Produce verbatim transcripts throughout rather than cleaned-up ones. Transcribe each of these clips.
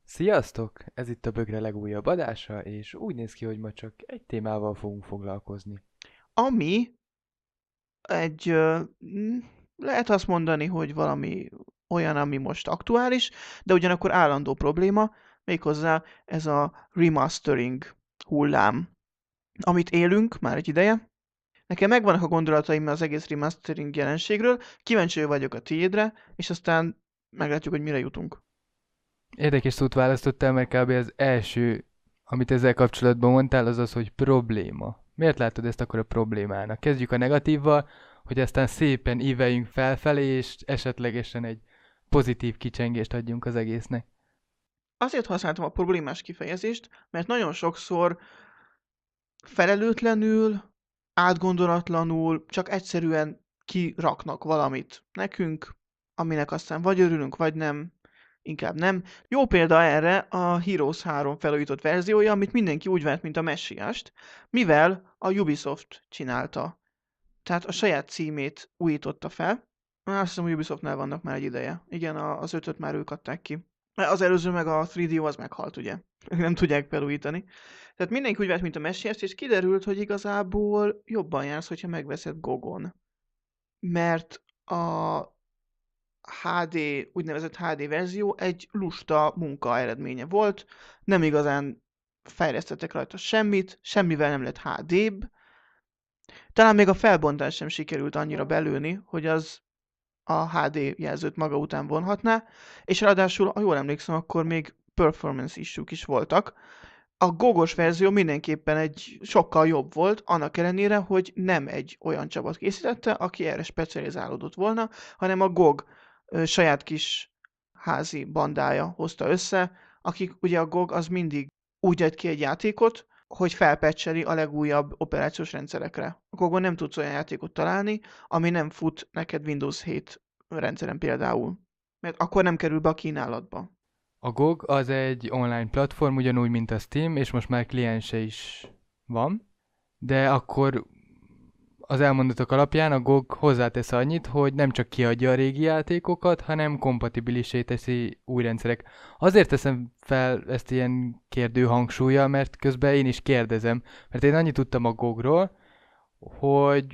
Sziasztok! Ez itt a Bögre legújabb adása, és úgy néz ki, hogy ma csak egy témával fogunk foglalkozni. Ami egy, ö, mm, lehet azt mondani, hogy valami olyan, ami most aktuális, de ugyanakkor állandó probléma, méghozzá ez a remastering hullám, amit élünk már egy ideje. Nekem megvannak a gondolataim az egész remastering jelenségről, kíváncsi vagyok a tiédre, és aztán meglátjuk, hogy mire jutunk. Érdekes szót választottál, mert kb. Az első, amit ezzel kapcsolatban mondtál, az az, hogy probléma. Miért látod ezt akkor a problémának? Kezdjük a negatívval, hogy aztán szépen íveljünk felfelé, és esetlegesen egy pozitív kicsengést adjunk az egésznek. Azért használtam a problémás kifejezést, mert nagyon sokszor felelőtlenül, átgondolatlanul, csak egyszerűen kiraknak valamit nekünk, aminek aztán vagy örülünk, vagy nem, inkább nem. Jó példa erre a Heroes három felújított verziója, amit mindenki úgy vett, mint a messiást, mivel a Ubisoft csinálta. Tehát a saját címét újította fel. Azt hiszem, hogy Ubisoftnál vannak már egy ideje. Igen, a- az ötöt már ők adták ki. Az előző meg a három dé az meghalt, ugye? Nem tudják felújítani. Tehát mindenki úgy vált, mint a messiást, és kiderült, hogy igazából jobban jársz, hogyha megveszed Gogon. Mert a há dé, úgynevezett há dé verzió egy lusta munka eredménye volt, nem igazán fejlesztettek rajta semmit, semmivel nem lett há dé-bb, talán még a felbontás sem sikerült annyira belőni, hogy az a há dé jelzőt maga után vonhatná, és ráadásul, ha jól emlékszem, akkor még performance issue is voltak. A gogos verzió mindenképpen egy sokkal jobb volt, annak ellenére, hogy nem egy olyan csapat készítette, aki erre specializálódott volna, hanem a gog ö, saját kis házi bandája hozta össze, akik ugye a gog az mindig úgy ad ki egy játékot, hogy felpecseli a legújabb operációs rendszerekre. A gogon nem tudsz olyan játékot találni, ami nem fut neked Windows hét rendszeren például. Mert akkor nem kerül be a kínálatba. A gé o gé az egy online platform, ugyanúgy, mint a Steam, és most már kliense is van, de akkor az elmondatok alapján a gé o gé hozzátesz annyit, hogy nem csak kiadja a régi játékokat, hanem kompatibilisé teszi új rendszerek. Azért teszem fel ezt ilyen kérdő hangsúlyjal, mert közben én is kérdezem, mert én annyit tudtam a gé o gé-ról, hogy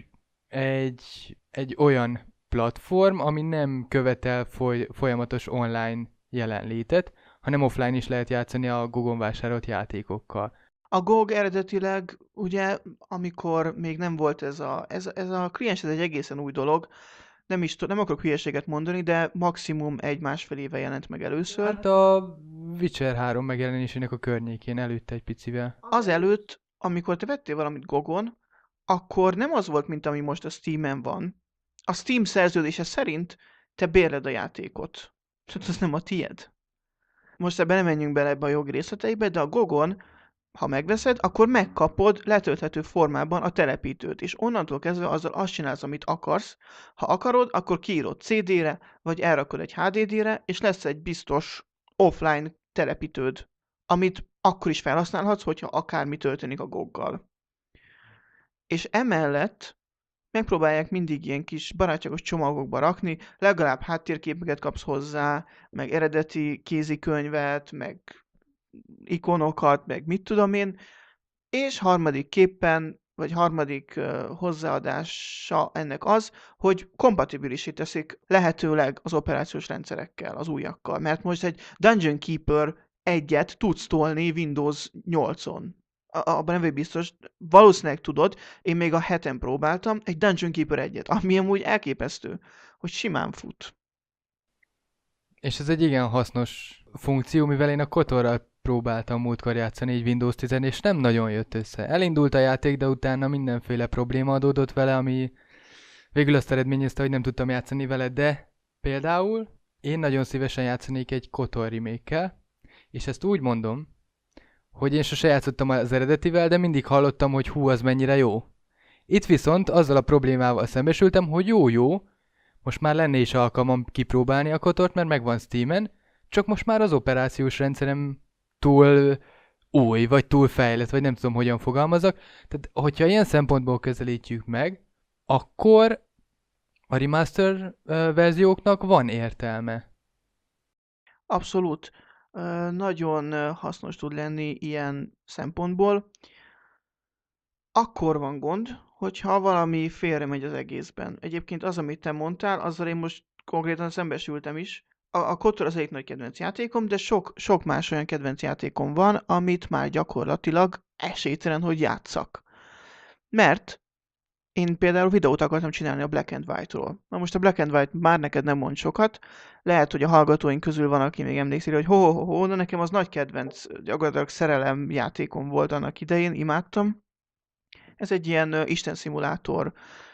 egy, egy olyan platform, ami nem követel foly, folyamatos online jelenlétet, hanem offline is lehet játszani a Google vásárolt játékokkal. A gog eredetileg, ugye, amikor még nem volt ez a, ez, ez a kliens, ez egy egészen új dolog, nem is tud- nem akarok hülyeséget mondani, de maximum egy-másfél éve jelent meg először. Hát a Witcher három megjelenésének a környékén előtte egy picivel. Azelőtt, amikor te vettél valamit Gogon, akkor nem az volt, mint ami most a Steamen van. A Steam szerződése szerint te bérled a játékot. Tehát az nem a tied. Most ebben nem menjünk bele ebbe a jogi részleteibe, de a Gogon, ha megveszed, akkor megkapod letölthető formában a telepítőt, és onnantól kezdve azzal azt csinálsz, amit akarsz. Ha akarod, akkor kiírod cé dére, vagy elrakod egy há dé dére, és lesz egy biztos offline telepítőd, amit akkor is felhasználhatsz, hogyha akármi történik a goggal. És emellett megpróbálják mindig ilyen kis barátságos csomagokba rakni, legalább háttérképeket kapsz hozzá, meg eredeti kézikönyvet, meg ikonokat, meg mit tudom én, és harmadik képpen, vagy harmadik uh, hozzáadása ennek az, hogy kompatibilisé teszik lehetőleg az operációs rendszerekkel, az újakkal. Mert most egy Dungeon Keeper egyet tudsz tolni Windows nyolcon. Abban nem vagy biztos, valószínűleg tudod, én még a heten próbáltam egy Dungeon Keeper egyet, ami amúgy elképesztő, hogy simán fut. És ez egy igen hasznos funkció, mivel én a Kotorral próbáltam múltkor játszani egy Windows tíz, és nem nagyon jött össze. Elindult a játék, de utána mindenféle probléma adódott vele, ami végül azt eredményezte, hogy nem tudtam játszani vele, de például én nagyon szívesen játszanék egy Kotor remake-kel, és ezt úgy mondom, hogy én sose játszottam az eredetivel, de mindig hallottam, hogy hú, az mennyire jó. Itt viszont azzal a problémával szembesültem, hogy jó-jó, most már lenne is alkalmam kipróbálni a Kotort, mert megvan Steamen, csak most már az operációs rendszerem túl új, vagy túl fejlett, vagy nem tudom, hogyan fogalmazok. Tehát, hogyha ilyen szempontból közelítjük meg, akkor a remaster ö, verzióknak van értelme. Abszolút. nagyon hasznos tud lenni ilyen szempontból. Akkor van gond, hogyha valami félre megy az egészben. Egyébként az, amit te mondtál, azzal én most konkrétan szembesültem is. A, a Kotor az egyik nagy kedvenc játékom, de sok, sok más olyan kedvenc játékom van, amit már gyakorlatilag esélytelen, hogy játszak. Mert én például videót akartam csinálni a Black and White-ról. Na most a Black and White már neked nem mond sokat. Lehet, hogy a hallgatóink közül van, aki még emlékszik, hogy ho, ho, ho, na nekem az nagy kedvenc, gyakorlatilag szerelem játékom volt annak idején, imádtam. Ez egy ilyen uh, istenszimulátor,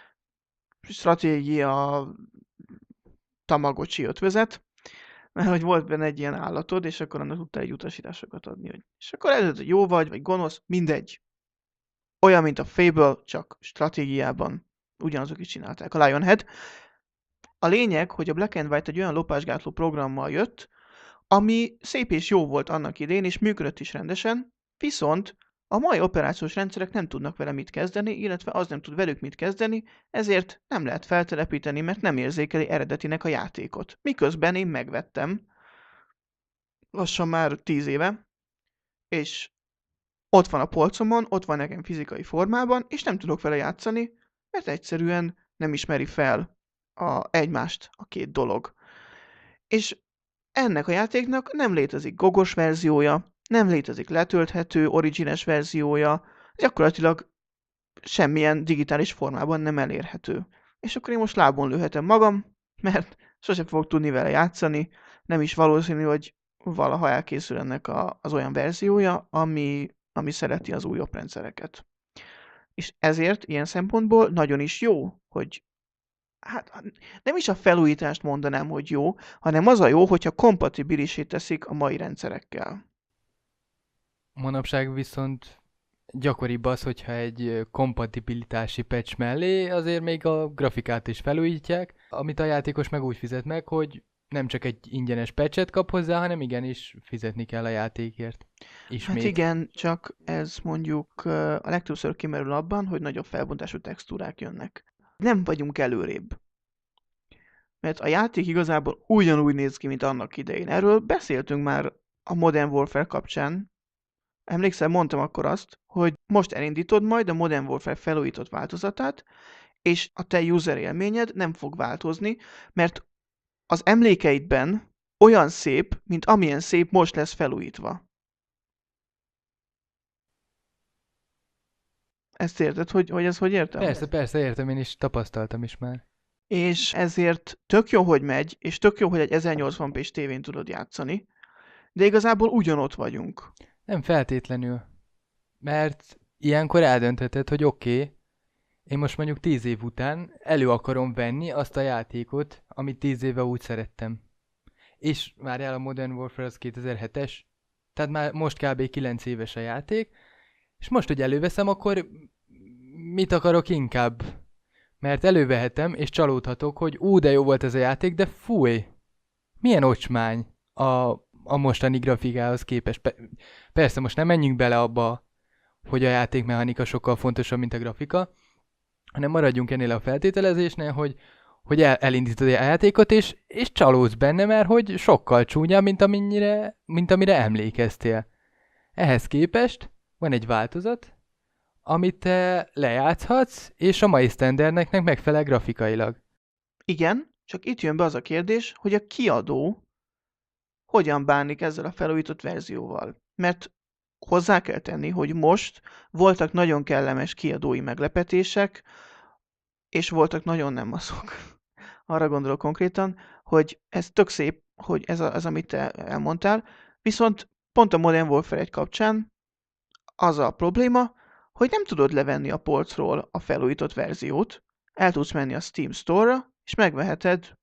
stratégia, Tamagotchi ötvözet, mert hogy volt benne egy ilyen állatod, és akkor annak tudta egy utasításokat adni. Hogy... És akkor ez, hogy jó vagy, vagy gonosz, mindegy. Olyan, mint a Fable, csak stratégiában ugyanazok is csinálták. A Lionhead. A lényeg, hogy a Black and White egy olyan lopásgátló programmal jött, ami szép és jó volt annak idején, és működött is rendesen, viszont a mai operációs rendszerek nem tudnak vele mit kezdeni, illetve az nem tud velük mit kezdeni, ezért nem lehet feltelepíteni, mert nem érzékeli eredetinek a játékot. Miközben én megvettem, lassan már tíz éve, és ott van a polcomon, ott van nekem fizikai formában, és nem tudok vele játszani, mert egyszerűen nem ismeri fel a, egymást a két dolog. És ennek a játéknak nem létezik gogos verziója, nem létezik letölthető, origines verziója, gyakorlatilag semmilyen digitális formában nem elérhető. És akkor én most lábon lőhetem magam, mert sosem fogok tudni vele játszani, nem is valószínű, hogy valaha elkészül ennek a, az olyan verziója, ami, ami szereti az újabb rendszereket. És ezért ilyen szempontból nagyon is jó, hogy hát nem is a felújítást mondanám, hogy jó, hanem az a jó, hogyha kompatibilisé teszik a mai rendszerekkel. Manapság viszont gyakoribb az, hogyha egy kompatibilitási patch mellé azért még a grafikát is felújítják, amit a játékos meg úgy fizet meg, hogy nem csak egy ingyenes patchet kap hozzá, hanem igenis fizetni kell a játékért. Ismét. Hát igen, csak ez mondjuk a legtöbbször kimerül abban, hogy nagyobb felbontású textúrák jönnek. Nem vagyunk előrébb. Mert a játék igazából ugyanúgy néz ki, mint annak idején. Erről beszéltünk már a Modern Warfare kapcsán. Emlékszel, mondtam akkor azt, hogy most elindítod majd a Modern Warfare felújított változatát, és a te user élményed nem fog változni, mert az emlékeidben olyan szép, mint amilyen szép most lesz felújítva. Ezt érted, hogy, hogy ez hogy értem? Persze, persze, értem, én is tapasztaltam is már. És ezért tök jó, hogy megy, és tök jó, hogy egy ezernyolcvan pés tévén tudod játszani, de igazából ugyanott vagyunk. Nem feltétlenül. Mert ilyenkor eldöntheted, hogy oké, okay, én most mondjuk tíz év után elő akarom venni azt a játékot, amit tíz éve úgy szerettem. És várjál, a Modern Warfare az kétezer-hetes, tehát már most kb. kilenc éves a játék, és most, hogy előveszem, akkor mit akarok inkább? Mert elővehetem, és csalódhatok, hogy ú, de jó volt ez a játék, de fúj! Milyen ocsmány a, a mostani grafikához képest. Pe- persze, most nem menjünk bele abba, hogy a játékmechanika sokkal fontosabb, mint a grafika, hanem maradjunk ennél a feltételezésnél, hogy, hogy el, elindítod a játékot, és, és csalódsz benne, mert hogy sokkal csúnyább, mint, amennyire, mint amire emlékeztél. Ehhez képest van egy változat, amit te lejátszhatsz, és a mai sztenderdnek megfelel grafikailag. Igen, csak itt jön be az a kérdés, hogy a kiadó hogyan bánik ezzel a felújított verzióval. Mert hozzá kell tenni, hogy most voltak nagyon kellemes kiadói meglepetések, és voltak nagyon nem maszok. Arra gondolok konkrétan, hogy ez tök szép, hogy ez, a, ez amit te elmondtál, viszont pont a Modern Warfare egy kapcsán az a probléma, hogy nem tudod levenni a polcról a felújított verziót, el tudsz menni a Steam Store-ra, és megveheted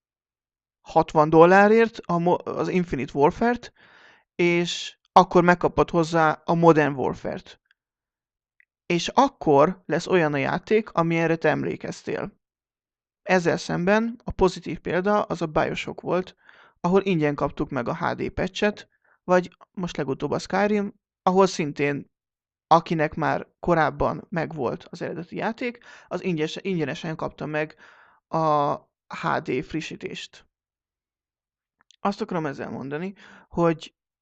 hatvan dollárért az Infinite Warfare-t, és akkor megkapod hozzá a Modern Warfare-t. És akkor lesz olyan a játék, ami erre te emlékeztél. Ezzel szemben a pozitív példa az a BioShock volt, ahol ingyen kaptuk meg a há dé patchet, vagy most legutóbb a Skyrim, ahol szintén akinek már korábban megvolt az eredeti játék, az ingyenes, ingyenesen kapta meg a há dé frissítést. Azt akarom ezzel mondani, hogy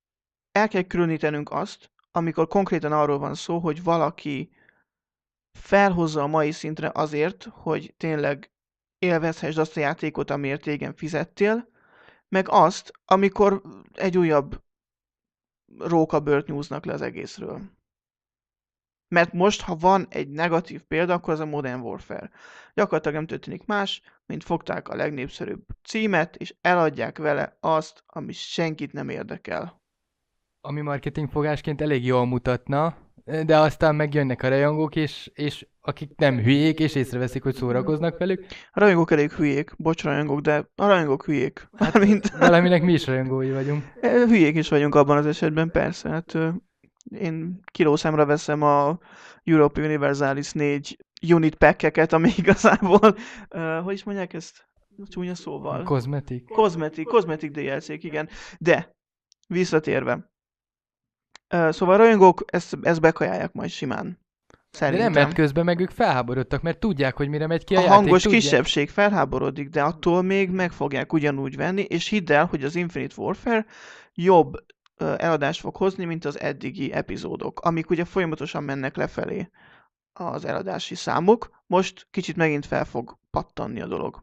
el kell különítenünk azt, amikor konkrétan arról van szó, hogy valaki felhozza a mai szintre azért, hogy tényleg élvezhessd azt a játékot, amiért régen fizettél, meg azt, amikor egy újabb rókabört nyúznak le az egészről. Mert most, ha van egy negatív példa, akkor az a Modern Warfare. Gyakorlatilag nem történik más, mint fogták a legnépszerűbb címet, és eladják vele azt, ami senkit nem érdekel. Ami marketingfogásként elég jól mutatna, de aztán megjönnek a rajongók, és, és akik nem hülyék, és észreveszik, hogy szórakoznak velük. A rajongók elég hülyék, bocs rajongók, de a rajongók hülyék. Hát, mint... valaminek mi is rajongói vagyunk. Hülyék is vagyunk abban az esetben, persze. Hát én kilószámra veszem a Europa Universalis négy unit pack-eket, ami igazából, uh, hogy is mondják ezt csúnya szóval? Kozmetik. Kozmetik, kozmetik dé el cé-k, igen. De, visszatérve. Uh, szóval a rajongók ezt, ezt bekajálják majd simán. Szerintem. De nem, mert közben meg ők felháborodtak, mert tudják, hogy mire megy ki a, a játék. A hangos tudják. kisebbség felháborodik, de attól még meg fogják ugyanúgy venni, és hidd el, hogy az Infinite Warfare jobb uh, eladást fog hozni, mint az eddigi epizódok, amik ugye folyamatosan mennek lefelé az eladási számok. Most kicsit megint fel fog pattanni a dolog.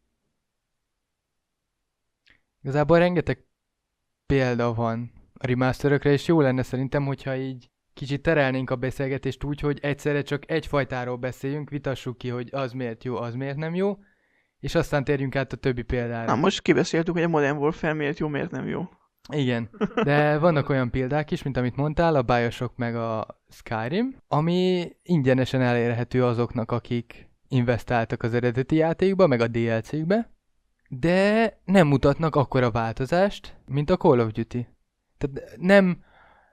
Igazából rengeteg példa van a remasterökre, és jó lenne szerintem, hogyha így kicsit terelnénk a beszélgetést úgy, hogy egyszerre csak egy fajtáról beszéljünk, vitassuk ki, hogy az miért jó, az miért nem jó, és aztán térjünk át a többi példára. Na, most kibeszéltük, hogy a Modern Warfare miért jó, miért nem jó. Igen, de vannak olyan példák is, mint amit mondtál, a BioShock meg a Skyrim, ami ingyenesen elérhető azoknak, akik investáltak az eredeti játékba, meg a dé el cé-kbe, de nem mutatnak akkora változást, mint a Call of Duty. Tehát nem,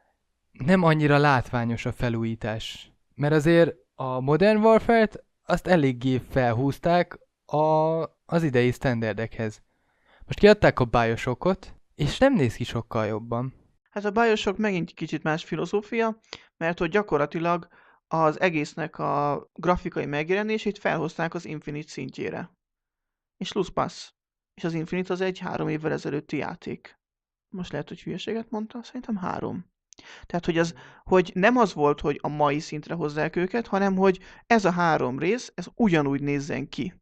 nem annyira látványos a felújítás. Mert azért a Modern Warfare-t azt eléggé felhúzták a, az idei standardekhez. Most kiadták a BioShockot, és nem néz ki sokkal jobban. Hát a BioShock megint kicsit más filozófia, mert hogy gyakorlatilag az egésznek a grafikai megjelenését felhozták az Infinite szintjére. És Luz Pass. És az Infinite az egy három évvel ezelőtti játék. Most lehet, hogy hülyeséget mondta, szerintem három. Tehát, hogy, az, hogy nem az volt, hogy a mai szintre hozzák őket, hanem, hogy ez a három rész, ez ugyanúgy nézzen ki.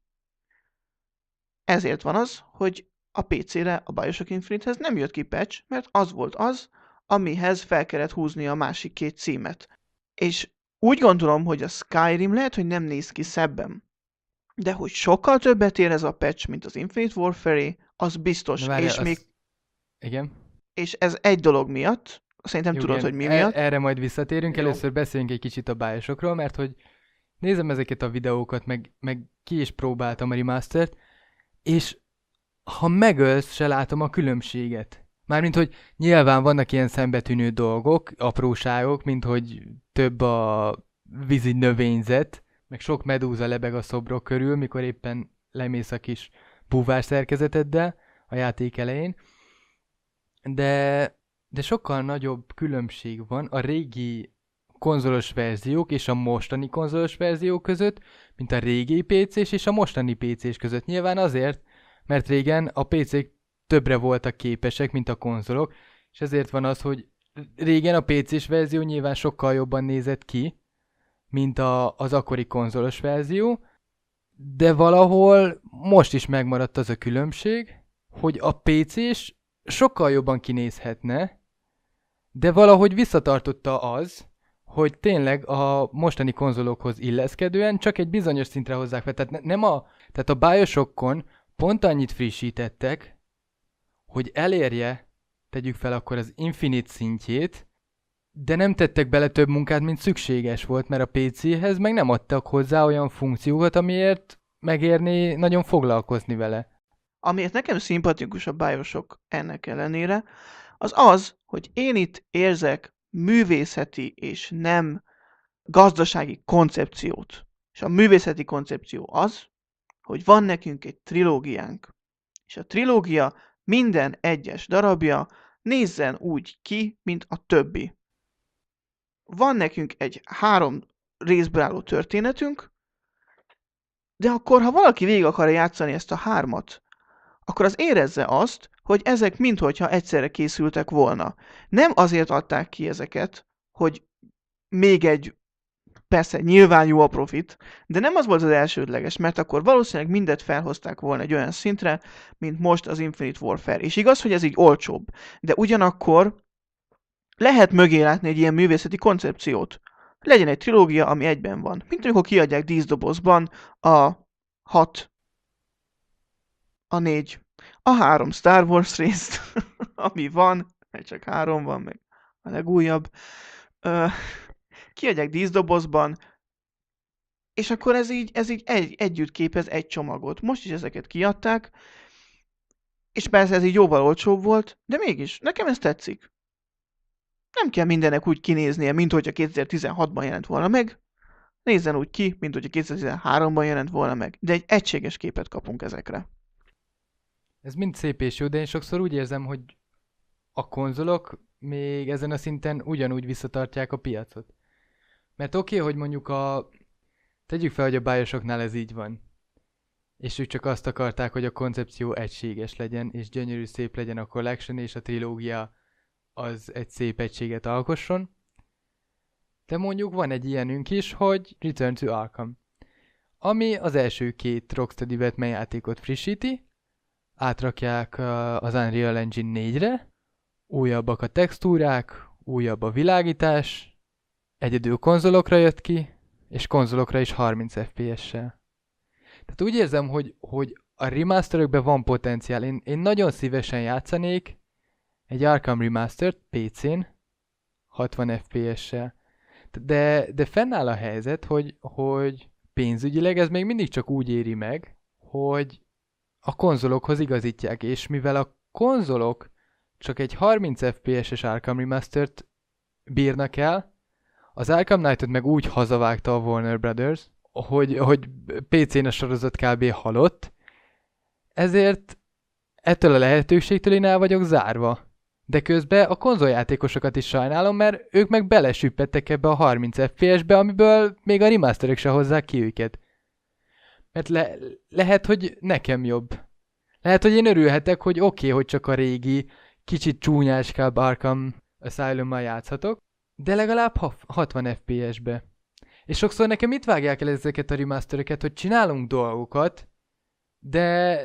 Ezért van az, hogy a pé cére a BioShock Infinite-hez nem jött ki patch, mert az volt az, amihez fel kellett húzni a másik két címet. És úgy gondolom, hogy a Skyrim lehet, hogy nem néz ki szebben, de hogy sokkal többet ér ez a patch, mint az Infinite Warfare, az biztos. Várja, és az... még Igen. És ez egy dolog miatt, szerintem Jó, tudod, igen. hogy mi miatt. E- erre majd visszatérünk, Jó. először beszéljünk egy kicsit a BioShockról, mert hogy nézem ezeket a videókat, meg, meg ki is próbáltam a remastert, és ha megölsz, se látom a különbséget. Mármint, hogy nyilván vannak ilyen szembetűnő dolgok, apróságok, mint hogy több a vízi növényzet, meg sok medúza lebeg a szobrok körül, mikor éppen lemész a kis búvár szerkezeteddel a játék elején. De, de sokkal nagyobb különbség van a régi konzolos verziók és a mostani konzolos verziók között, mint a régi pé cés és a mostani pé cés között. Nyilván azért, mert régen a pé cék többre voltak képesek, mint a konzolok, és ezért van az, hogy régen a pé cés verzió nyilván sokkal jobban nézett ki, mint a, az akkori konzolos verzió, de valahol most is megmaradt az a különbség, hogy a pé cés sokkal jobban kinézhetne, de valahogy visszatartotta az, hogy tényleg a mostani konzolokhoz illeszkedően csak egy bizonyos szintre hozzák fel. Tehát, nem a, tehát a BioShockon pont annyit frissítettek, hogy elérje, tegyük fel akkor az Infinite szintjét, de nem tettek bele több munkát, mint szükséges volt, mert a pé céhez meg nem adtak hozzá olyan funkciókat, amiért megérné nagyon foglalkozni vele. Amiért nekem szimpatikus a BioShock ennek ellenére, az az, hogy én itt érzek művészeti és nem gazdasági koncepciót. És a művészeti koncepció az, hogy van nekünk egy trilógiánk. És a trilógia minden egyes darabja nézzen úgy ki, mint a többi. Van nekünk egy három részből álló történetünk, de akkor, ha valaki végig akarja játszani ezt a hármat, akkor az érezze azt, hogy ezek minthogyha egyszerre készültek volna. Nem azért adták ki ezeket, hogy még egy, persze nyilván jó a profit, de nem az volt az elsődleges, mert akkor valószínűleg mindet felhozták volna egy olyan szintre, mint most az Infinite Warfare. És igaz, hogy ez így olcsóbb, de ugyanakkor lehet mögé látni egy ilyen művészeti koncepciót. Legyen egy trilógia, ami egyben van. Mint amikor kiadják díszdobozban a hat, a négy, a három Star Wars részt, ami van, mert csak három van, meg a legújabb. Ö, kiadják díszdobozban, és akkor ez így, ez így egy, együtt képez egy csomagot. Most is ezeket kiadták, és persze ez így jóval olcsóbb volt, de mégis, nekem ez tetszik. Nem kell mindennek úgy kinéznie, mint hogyha kétezer-tizenhatban jelent volna meg. Nézzen úgy ki, mint hogyha kétezer-tizenháromban jelent volna meg. De egy egységes képet kapunk ezekre. Ez mind szép és jó, de én sokszor úgy érzem, hogy a konzolok még ezen a szinten ugyanúgy visszatartják a piacot. Mert oké, okay, hogy mondjuk a... Tegyük fel, hogy a BioShocknál ez így van. És ők csak azt akarták, hogy a koncepció egységes legyen, és gyönyörű szép legyen a collection, és a trilógia az egy szép egységet alkosson. De mondjuk van egy ilyenünk is, hogy Return to Arkham, ami az első két Rocksteady Batman játékot frissíti, átrakják az Unreal Engine négyre, újabbak a textúrák, újabb a világítás, egyedül konzolokra jött ki, és konzolokra is harminc ef pé es-sel. Tehát úgy érzem, hogy, hogy a remasterökben van potenciál. Én, én nagyon szívesen játszanék egy Arkham Remastered pé cén hatvan ef pé es-sel. De, de fennáll a helyzet, hogy, hogy pénzügyileg ez még mindig csak úgy éri meg, hogy a konzolokhoz igazítják, és mivel a konzolok csak egy harminc ef pé es-es Arkham Remastered bírnak el, az Arkham Knight-ot meg úgy hazavágta a Warner Brothers, hogy, hogy pé cén a sorozat kb. Halott, ezért ettől a lehetőségtől én el vagyok zárva. De közben a konzoljátékosokat is sajnálom, mert ők meg belesüppettek ebbe a harminc ef pé es-be, amiből még a remasterek se hozzák ki őket. Mert le, lehet, hogy nekem jobb. Lehet, hogy én örülhetek, hogy oké, okay, hogy csak a régi, kicsit csúnyáskább Arkham Asylum-mal játszhatok, de legalább hatvan ef pé es-be. És sokszor nekem itt vágják el ezeket a remastereket, hogy csinálunk dolgokat, de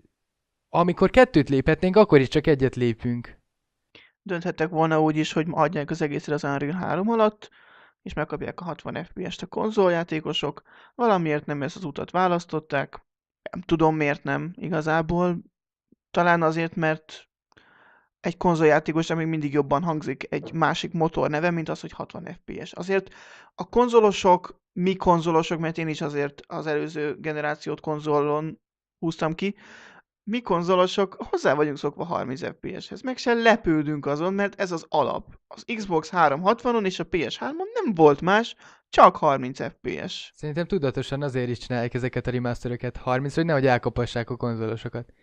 amikor kettőt léphetnénk, akkor is csak egyet lépünk. Dönthettek volna úgy is, hogy adják az egészre az Unreal három alatt, és megkapják a hatvan ef pé est a konzoljátékosok. Valamiért nem ezt az utat választották. Nem tudom, miért nem igazából. Talán azért, mert egy konzoljátékos még mindig jobban hangzik egy másik motor neve, mint az, hogy hatvan ef pé es. Azért a konzolosok, mi konzolosok, mert én is azért az előző generációt konzolon húztam ki, mi konzolosok hozzá vagyunk szokva harminc ef pé es-hez. Meg se lepődünk azon, mert ez az alap. Az Xbox háromszázhatvanon és a pé es hármon nem volt más, csak harminc ef pé es. Szerintem tudatosan azért is csinálják ezeket a remasteröket harmincra, hogy nehogy elkapassák a konzolosokat.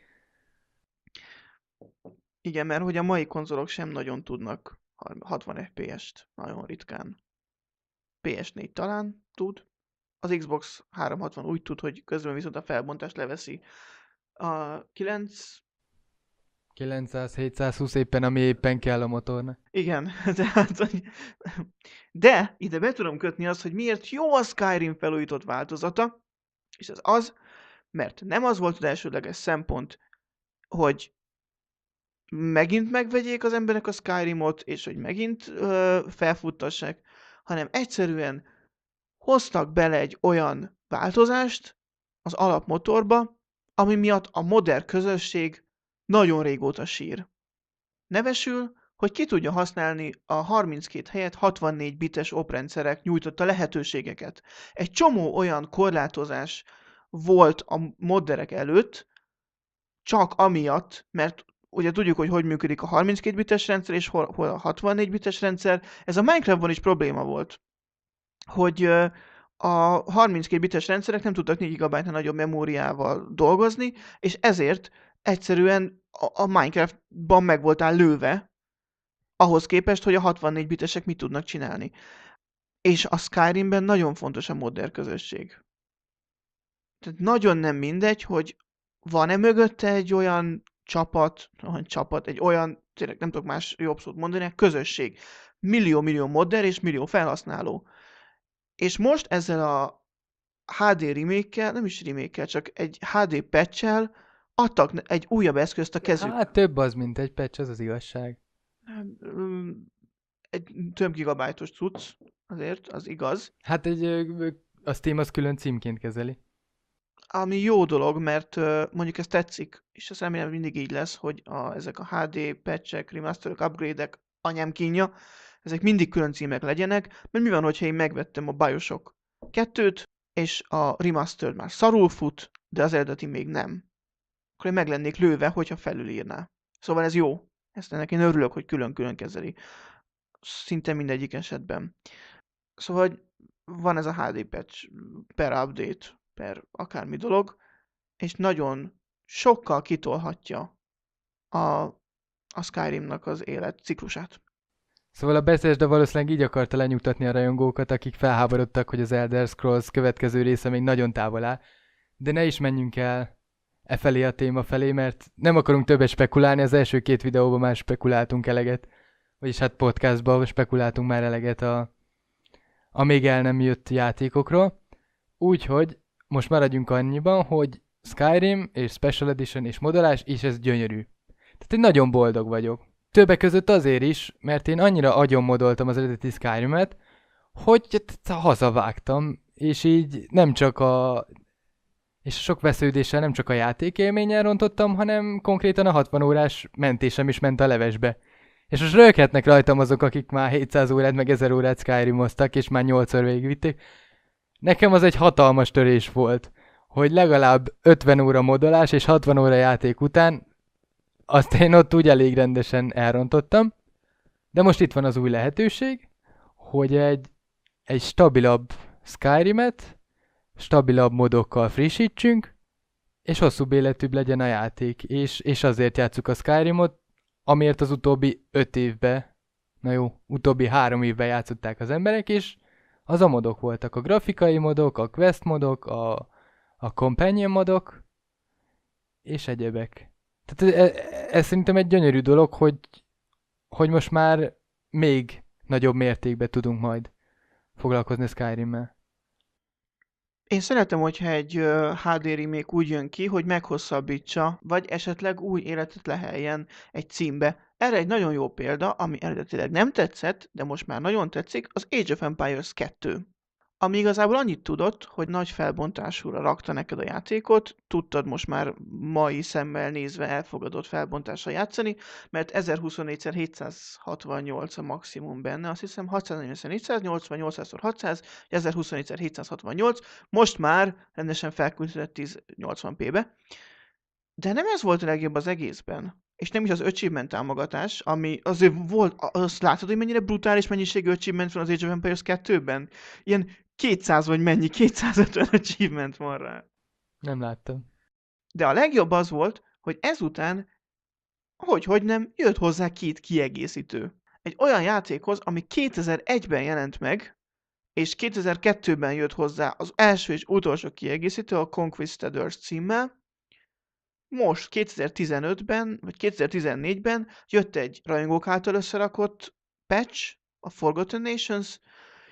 Igen, mert hogy a mai konzolok sem nagyon tudnak hatvan ef pé est. Nagyon ritkán. pé es négy talán tud. Az Xbox háromszázhatvan úgy tud, hogy közben viszont a felbontást leveszi. A kilenc... kilencszáz-hétszázhúsz éppen, ami éppen kell a motornak. Igen, tehát, hogy... De ide be tudom kötni azt, hogy miért jó a Skyrim felújított változata, és ez az, mert nem az volt az elsődleges szempont, hogy megint megvegyék az emberek a Skyrimot, és hogy megint ö, felfuttassák, hanem egyszerűen hoztak bele egy olyan változást az alapmotorba, ami miatt a modern közösség nagyon régóta sír. Nevesül, hogy ki tudja használni a harminckét helyett hatvannégy bites oprendszerek nyújtotta lehetőségeket. Egy csomó olyan korlátozás volt a modderek előtt, csak amiatt, mert ugye tudjuk, hogy hogy működik a harminckét bites rendszer és hol, hol a hatvannégy bites rendszer. Ez a Minecraftban is probléma volt, hogy a harminckét bites rendszerek nem tudtak négy gigabájtnál nagyobb memóriával dolgozni, és ezért egyszerűen a Minecraftban meg voltál lőve, ahhoz képest, hogy a hatvannégy bitesek mit tudnak csinálni. És a Skyrimben nagyon fontos a modder közösség. Tehát nagyon nem mindegy, hogy van-e mögötte egy olyan csapat, olyan csapat, egy olyan, tényleg nem tudok más jobb szót mondani, közösség. Millió-millió modder és millió felhasználó. És most ezzel a há dé remake-kel, nem is remake-kel, csak egy há dé patch-el adtak egy újabb eszközt a kezük. Hát több az, mint egy patch, az az igazság. Egy több gigabájtos cucc, azért, az igaz. Hát egy, a Steam az külön címként kezeli. Ami jó dolog, mert mondjuk ez tetszik, és azt remélem mindig így lesz, hogy a, ezek a há dé patch-ek, remasterek, upgrade-ek, anyám kínja, ezek mindig külön címek legyenek, mert mi van, hogyha én megvettem a Bioshock kettőt, és a remastered már szarul fut, de az eredeti még nem. Akkor én meg lennék lőve, hogyha felülírná. Szóval ez jó. Ezt ennek én örülök, hogy külön-külön kezeli. Szinte mindegyik esetben. Szóval hogy van ez a há dé patch per update, per akármi dolog, és nagyon sokkal kitolhatja a, a Skyrimnak az életciklusát. Szóval a Bethesda valószínűleg így akarta lenyugtatni a rajongókat, akik felháborodtak, hogy az Elder Scrolls következő része még nagyon távol áll. De ne is menjünk el e felé a téma felé, mert nem akarunk többet spekulálni, az első két videóban már spekuláltunk eleget, vagyis hát podcastban spekuláltunk már eleget a, a még el nem jött játékokról. Úgyhogy most maradjunk annyiban, hogy Skyrim és Special Edition és modolás, és ez gyönyörű. Tehát én nagyon boldog vagyok. Többek között azért is, mert én annyira agyonmodoltam az eredeti Skyrimet, hogy hazavágtam, és így nem csak a... és a sok vesződéssel nem csak a játékélménnyel rontottam, hanem konkrétan a hatvan órás mentésem is ment a levesbe. És most röhöghetnek rajtam azok, akik már hétszáz órát meg ezer órát Skyrimoztak, és már nyolcszor végigvitték. Nekem az egy hatalmas törés volt, hogy legalább ötven óra modolás és hatvan óra játék után azt én ott úgy elég rendesen elrontottam, de most itt van az új lehetőség, hogy egy, egy stabilabb Skyrimet, stabilabb modokkal frissítsünk, és hosszúbb életűbb legyen a játék, és, és azért játsszuk a Skyrimot, amiért az utóbbi öt évben, na jó, utóbbi három évben játszották az emberek, és az a modok voltak, a grafikai modok, a quest modok, a, a companion modok, és egyebek. Tehát ez, ez szerintem egy gyönyörű dolog, hogy, hogy most már még nagyobb mértékben tudunk majd foglalkozni Skyrimmel. Én szeretem, hogyha egy há dé remake úgy jön ki, hogy meghosszabbítsa, vagy esetleg új életet leheljen egy címbe. Erre egy nagyon jó példa, ami eredetileg nem tetszett, de most már nagyon tetszik, az Age of Empires kettő. Ami igazából annyit tudott, hogy nagy felbontásúra rakta neked a játékot, tudtad most már mai szemmel nézve elfogadott felbontásra játszani, mert ezerhuszonnégy szer hétszázhatvannyolc a maximum benne, azt hiszem hatszáznegyven szer négyszáznyolcvan, nyolcszáz szer hatszáz, ezerhuszonnégy szer hétszázhatvannyolc, most már rendesen felküldött ezernyolcvan pé-be. De nem ez volt a legjobb az egészben. És nem is az achievement támogatás, ami azért volt, azt látod, hogy mennyire brutális mennyiségű achievement van az Age of Empires kettőben? Ilyen kétszáz vagy mennyi, kétszázötven achievement van rá. Nem láttam. De a legjobb az volt, hogy ezután, hogy, hogy nem, jött hozzá két kiegészítő. Egy olyan játékhoz, ami kétezer-egyben jelent meg, és kétezer-kettőben jött hozzá az első és utolsó kiegészítő, a Conquistadors címmel. Most kétezer-tizenötben, vagy kétezer-tizennégyben jött egy rajongók által összerakott patch, a Forgotten Nations,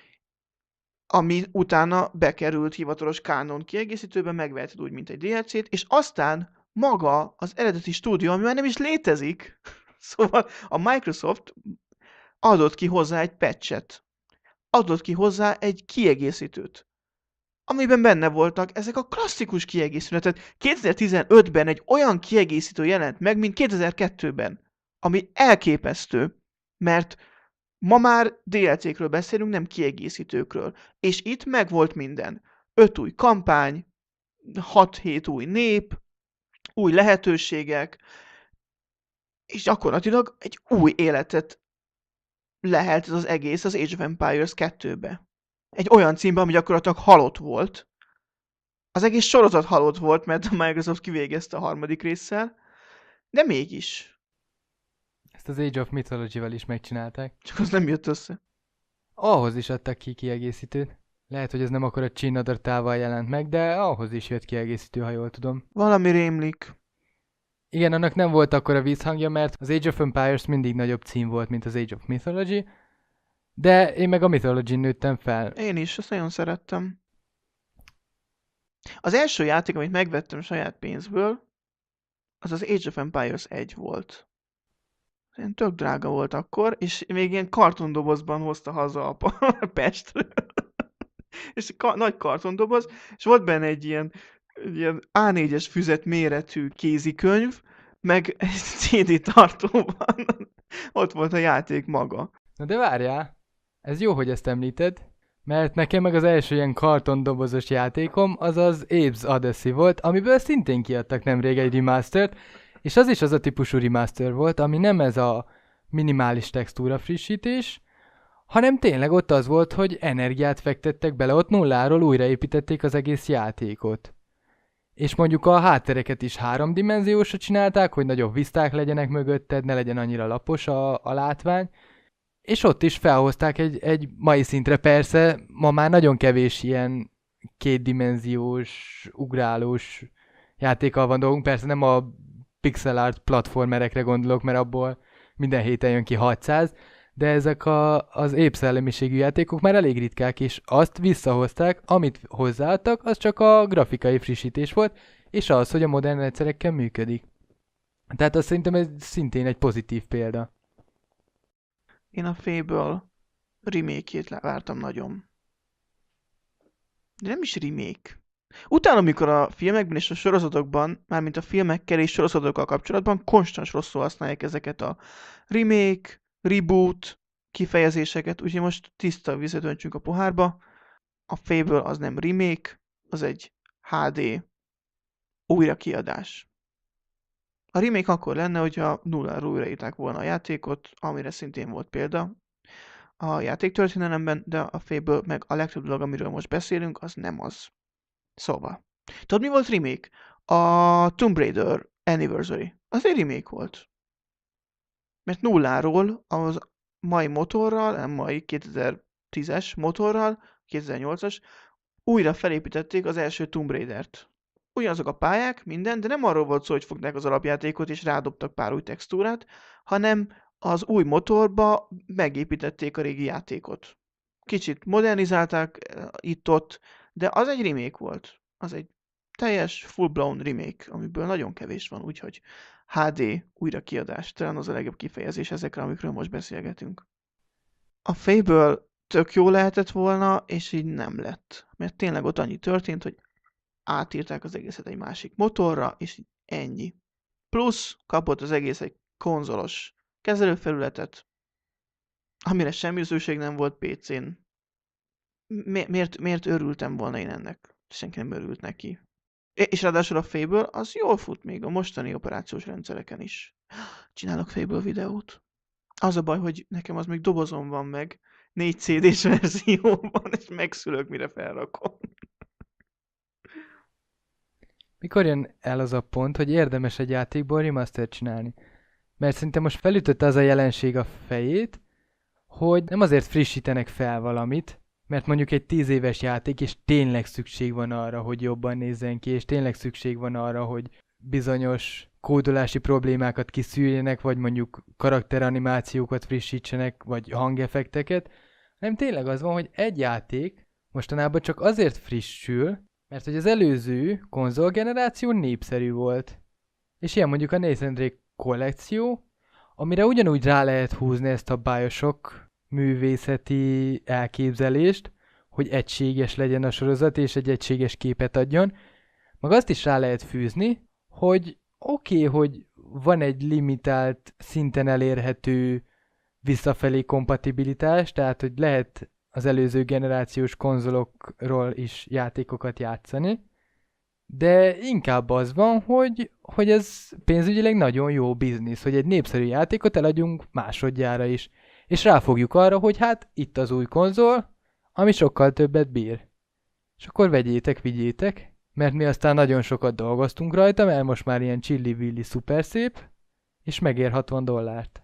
ami utána bekerült hivatalos kánon kiegészítőben, megveheted úgy, mint egy dé el cét, és aztán maga az eredeti stúdió, ami már nem is létezik, szóval a Microsoft adott ki hozzá egy patchet, adott ki hozzá egy kiegészítőt, amiben benne voltak ezek a klasszikus kiegészítők. Tehát kétezer-tizenötben egy olyan kiegészítő jelent meg, mint kétezer-kettőben, ami elképesztő, mert ma már dé el cékről beszélünk, nem kiegészítőkről. És itt megvolt minden. Öt új kampány, hat-hét új nép, új lehetőségek, és gyakorlatilag egy új életet lehet ez az egész az Age of Empires kettőbe. Egy olyan címben, ami gyakorlatilag halott volt. Az egész sorozat halott volt, mert a Microsoft kivégezte a harmadik résszel, de mégis. Ezt az Age of Mythology-vel is megcsinálták. Csak az nem jött össze. Ahhoz is adtak ki kiegészítőt. Lehet, hogy ez nem akkor a csinnadartával jelent meg, de ahhoz is jött kiegészítő, ha jól tudom. Valami rémlik. Igen, annak nem volt akkora vízhangja, mert az Age of Empires mindig nagyobb cím volt, mint az Age of Mythology, de én meg a Mythology-n nőttem fel. Én is, ezt nagyon szerettem. Az első játék, amit megvettem saját pénzből, az az Age of Empires egy volt. Ilyen tök drága volt akkor, és még ilyen kartondobozban hozta haza apa Pestről. És ka- nagy kartondoboz, és volt benne egy ilyen, egy ilyen á négyes füzet méretű kézikönyv, meg egy cé dé tartóban. Ott volt a játék maga. Na de várjál, ez jó, hogy ezt említed, mert nekem meg az első ilyen kartondobozos játékom az az Apes Odyssey volt, amiből szintén kiadtak nemrég egy remastert, és az is az a típusú remaster volt, ami nem ez a minimális textúra frissítés, hanem tényleg ott az volt, hogy energiát fektettek bele, ott nulláról újraépítették az egész játékot. És mondjuk a háttereket is háromdimenziósra csinálták, hogy nagyobb viszták legyenek mögötted, ne legyen annyira lapos a, a látvány, és ott is felhozták egy, egy mai szintre, persze ma már nagyon kevés ilyen kétdimenziós, ugrálós játékkal van dolgunk, persze nem a pixel art platformerekre gondolok, mert abból minden héten jön ki hatszáz, de ezek a, az épp szellemiségű játékok már elég ritkák, és azt visszahozták, amit hozzáadtak, az csak a grafikai frissítés volt, és az, hogy a modern rendszerekkel működik. Tehát azt szerintem ez szintén egy pozitív példa. Én a Fable remake-jét vártam nagyon. De nem is remake. Utána, amikor a filmekben és a sorozatokban, mármint a filmekkel és sorozatokkal kapcsolatban konstans rosszul használják ezeket a remake, reboot kifejezéseket, úgyhogy most tiszta vizet öntsünk a pohárba. A Fable az nem remake, az egy há dé újrakiadás. A remake akkor lenne, hogyha nulláról újraírták volna a játékot, amire szintén volt példa a játéktörténelemben, de a Fable meg a legtöbb dolog, amiről most beszélünk, az nem az. Szóval. Tudod, mi volt remake? A Tomb Raider Anniversary. Az egy remake volt. Mert nulláról az mai motorral, nem mai kétezer-tízes motorral, kétezer-nyolcas, újra felépítették az első Tomb Raidert. Ugyanazok a pályák, minden, de nem arról volt szó, hogy fogták az alapjátékot és rádobtak pár új textúrát, hanem az új motorba megépítették a régi játékot. Kicsit modernizálták itt-ott, de az egy remake volt. Az egy teljes, full-blown remake, amiből nagyon kevés van, úgyhogy há dé újrakiadás. Talán az a legjobb kifejezés ezekre, amikről most beszélgetünk. A Fable tök jó lehetett volna, és így nem lett. Mert tényleg ott annyi történt, hogy átírták az egészet egy másik motorra, és ennyi. Plusz kapott az egész egy konzolos kezelőfelületet, amire semmi szükség nem volt pé cén. Mi- miért, miért örültem volna én ennek? Senki nem örült neki. És ráadásul a Fable az jól fut még a mostani operációs rendszereken is. Csinálok Fable videót. Az a baj, hogy nekem az még dobozon van meg, négy cé dés verzióban, és megszülök, mire felrakom. Mikor jön el az a pont, hogy érdemes egy játékból remastert csinálni? Mert szerintem most felütötte az a jelenség a fejét, hogy nem azért frissítenek fel valamit, mert mondjuk egy tíz éves játék, és tényleg szükség van arra, hogy jobban nézzen ki, és tényleg szükség van arra, hogy bizonyos kódolási problémákat kiszűrjenek, vagy mondjuk karakteranimációkat frissítsenek, vagy hangeffekteket, hanem tényleg az van, hogy egy játék mostanában csak azért frissül, mert hogy az előző konzolgeneráció népszerű volt. És ilyen mondjuk a Nathan Drake kollekció, amire ugyanúgy rá lehet húzni ezt a BioShock művészeti elképzelést, hogy egységes legyen a sorozat, és egy egységes képet adjon. Meg azt is rá lehet fűzni, hogy oké, okay, hogy van egy limitált, szinten elérhető visszafelé kompatibilitás, tehát hogy lehet az előző generációs konzolokról is játékokat játszani, de inkább az van, hogy, hogy ez pénzügyileg nagyon jó biznisz, hogy egy népszerű játékot eladjunk másodjára is. És ráfogjuk arra, hogy hát itt az új konzol, ami sokkal többet bír. És akkor vegyétek, vigyétek, mert mi aztán nagyon sokat dolgoztunk rajta, mert most már ilyen csilli-villi szuper szép, és megér hatvan dollárt.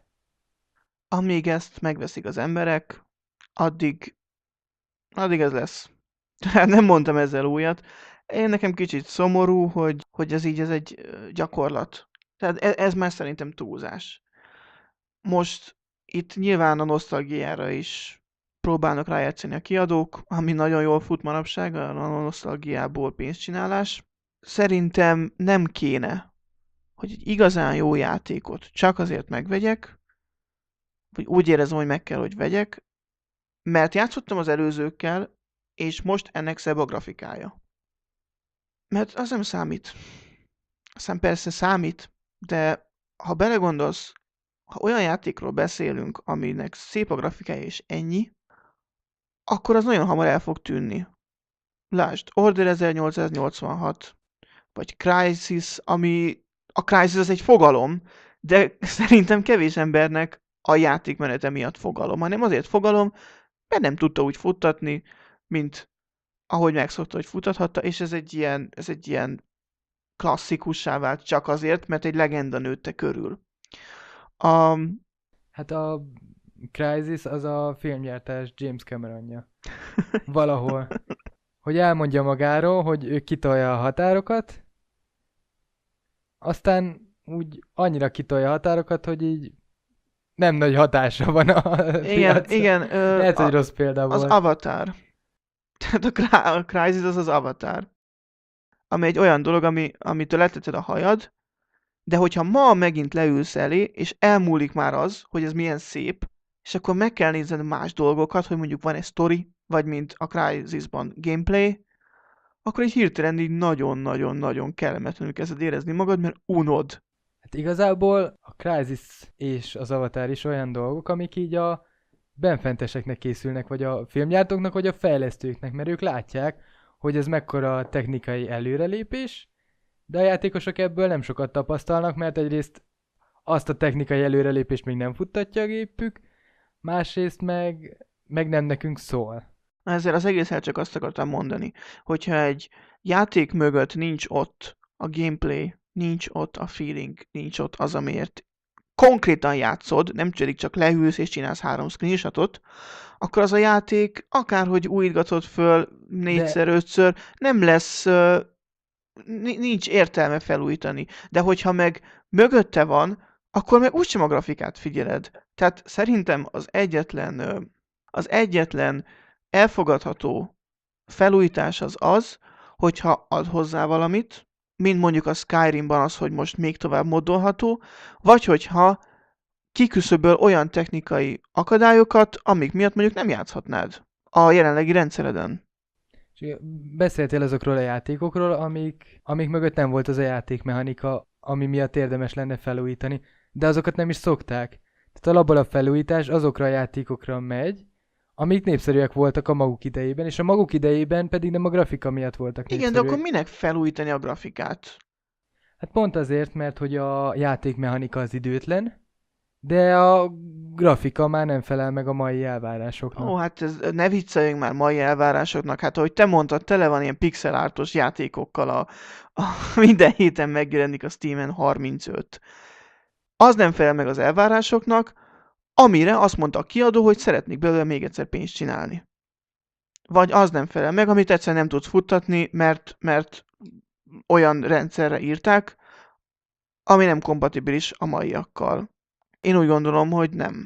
Amíg ezt megveszik az emberek, addig, addig ez lesz. Tehát nem mondtam ezzel újat. Én nekem kicsit szomorú, hogy, hogy ez így ez egy ö, gyakorlat. Tehát ez, ez már szerintem túlzás. Most itt nyilván a nosztalgiára is próbálnak rájátszani a kiadók, ami nagyon jól fut manapság, a nosztalgiából pénzcsinálás. Szerintem nem kéne, hogy egy igazán jó játékot csak azért megvegyek, vagy úgy érezem, hogy meg kell, hogy vegyek, mert játszottam az előzőkkel, és most ennek szebb a grafikája. Mert az nem számít. Aztán persze számít, de ha belegondolsz, ha olyan játékról beszélünk, aminek szép a grafikája és ennyi, akkor az nagyon hamar el fog tűnni. Lásd, Order ezernyolcszáznyolcvanhat, vagy Crysis, ami... A Crysis az egy fogalom, de szerintem kevés embernek a játékmenete miatt fogalom, hanem azért fogalom, mert nem tudta úgy futtatni, mint ahogy megszokta, hogy futathatta, és ez egy ilyen, ez egy ilyen klasszikussá vált csak azért, mert egy legenda nőtte körül. Um, Hát a Crysis az a filmgyártás James Cameronja. Valahol. Hogy elmondja magáról, hogy ő kitolja a határokat, aztán úgy annyira kitolja a határokat, hogy így nem nagy hatása van a igen, piacra. igen. Ö, Lehet, hogy a, rossz példa az volt. Avatar. Tehát a, Cry- a Crysis az az Avatar. Ami egy olyan dolog, ami, amitől leteted a hajad, de hogyha ma megint leülsz elé, és elmúlik már az, hogy ez milyen szép, és akkor meg kell nézned más dolgokat, hogy mondjuk van egy story, vagy mint a Crysisban gameplay, akkor így hirtelen így nagyon-nagyon-nagyon kellemetlenül kezded érezni magad, mert unod. Hát igazából a Crysis és az Avatar is olyan dolgok, amik így a benfenteseknek készülnek, vagy a filmgyártóknak, vagy a fejlesztőknek, mert ők látják, hogy ez mekkora technikai előrelépés, de a játékosok ebből nem sokat tapasztalnak, mert egyrészt azt a technikai előrelépést még nem futtatja a gépük, másrészt meg, meg nem nekünk szól. Ezzel az egésszel csak azt akartam mondani, hogyha egy játék mögött nincs ott a gameplay, nincs ott a feeling, nincs ott az, amiért konkrétan játszod, nem pedig csak leülsz és csinálsz három screenshotot, akkor az a játék, akárhogy újítgatod föl négyszer, ötször, nem lesz, uh, nincs értelme felújítani. De hogyha meg mögötte van, akkor meg úgysem a grafikát figyeled. Tehát szerintem az egyetlen, uh, az egyetlen elfogadható felújítás az az, hogyha ad hozzá valamit, mint mondjuk a Skyrimban az, hogy most még tovább moddolható, vagy hogyha kiküszöböl olyan technikai akadályokat, amik miatt mondjuk nem játszhatnád a jelenlegi rendszereden. És beszéltél azokról a játékokról, amik, amik mögött nem volt az a játékmechanika, ami miatt érdemes lenne felújítani, de azokat nem is szokták. Tehát alapból a felújítás azokra a játékokra megy, amik népszerűek voltak a maguk idejében, és a maguk idejében pedig nem a grafika miatt voltak Igen, népszerűek. de akkor minek felújítani a grafikát? Hát pont azért, mert hogy a játékmechanika az időtlen, de a grafika már nem felel meg a mai elvárásoknak. Ó, hát ez, ne vicceljünk már mai elvárásoknak. Hát ahogy te mondtad, tele van ilyen pixelártos játékokkal, a, a minden héten megjelenik a Steamen harmincöt. Az nem felel meg az elvárásoknak, amire azt mondta a kiadó, hogy szeretnék belőle még egyszer pénzt csinálni. Vagy az nem felel meg, amit egyszer nem tudsz futtatni, mert, mert olyan rendszerre írták, ami nem kompatibilis a maiakkal. Én úgy gondolom, hogy nem.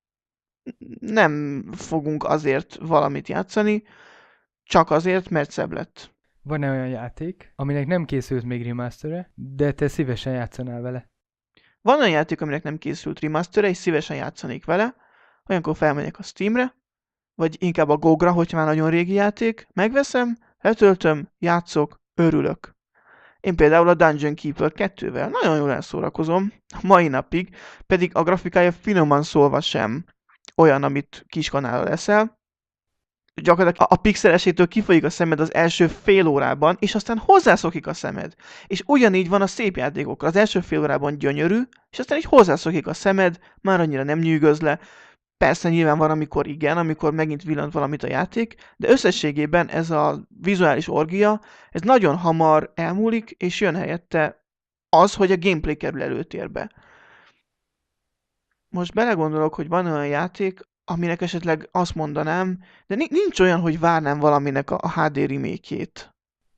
Nem fogunk azért valamit játszani, csak azért, mert szebb lett. Van-e olyan játék, aminek nem készült még remaster, de te szívesen játszanál vele? Van olyan játék, aminek nem készült remaster, és szívesen játszanék vele, olyankor felmegyek a Steamre, vagy inkább a gógra, hogyha már nagyon régi játék, megveszem, letöltöm, játszok, örülök. Én például a Dungeon Keeper kettővel nagyon jól elszórakozom, mai napig, pedig a grafikája finoman szólva sem olyan, amit kiskanára leszel. Gyakorlatilag a pixelesétől kifolyik a szemed az első fél órában, és aztán hozzászokik a szemed. És ugyanígy van a szép játékokkal. Az első fél órában gyönyörű, és aztán így hozzászokik a szemed, már annyira nem nyűgöz le. Persze nyilván van, amikor igen, amikor megint villant valamit a játék, de összességében ez a vizuális orgia, ez nagyon hamar elmúlik, és jön helyette az, hogy a gameplay kerül előtérbe. Most belegondolok, hogy van olyan játék, aminek esetleg azt mondanám, de nincs olyan, hogy várnám valaminek a há dé remake-jét.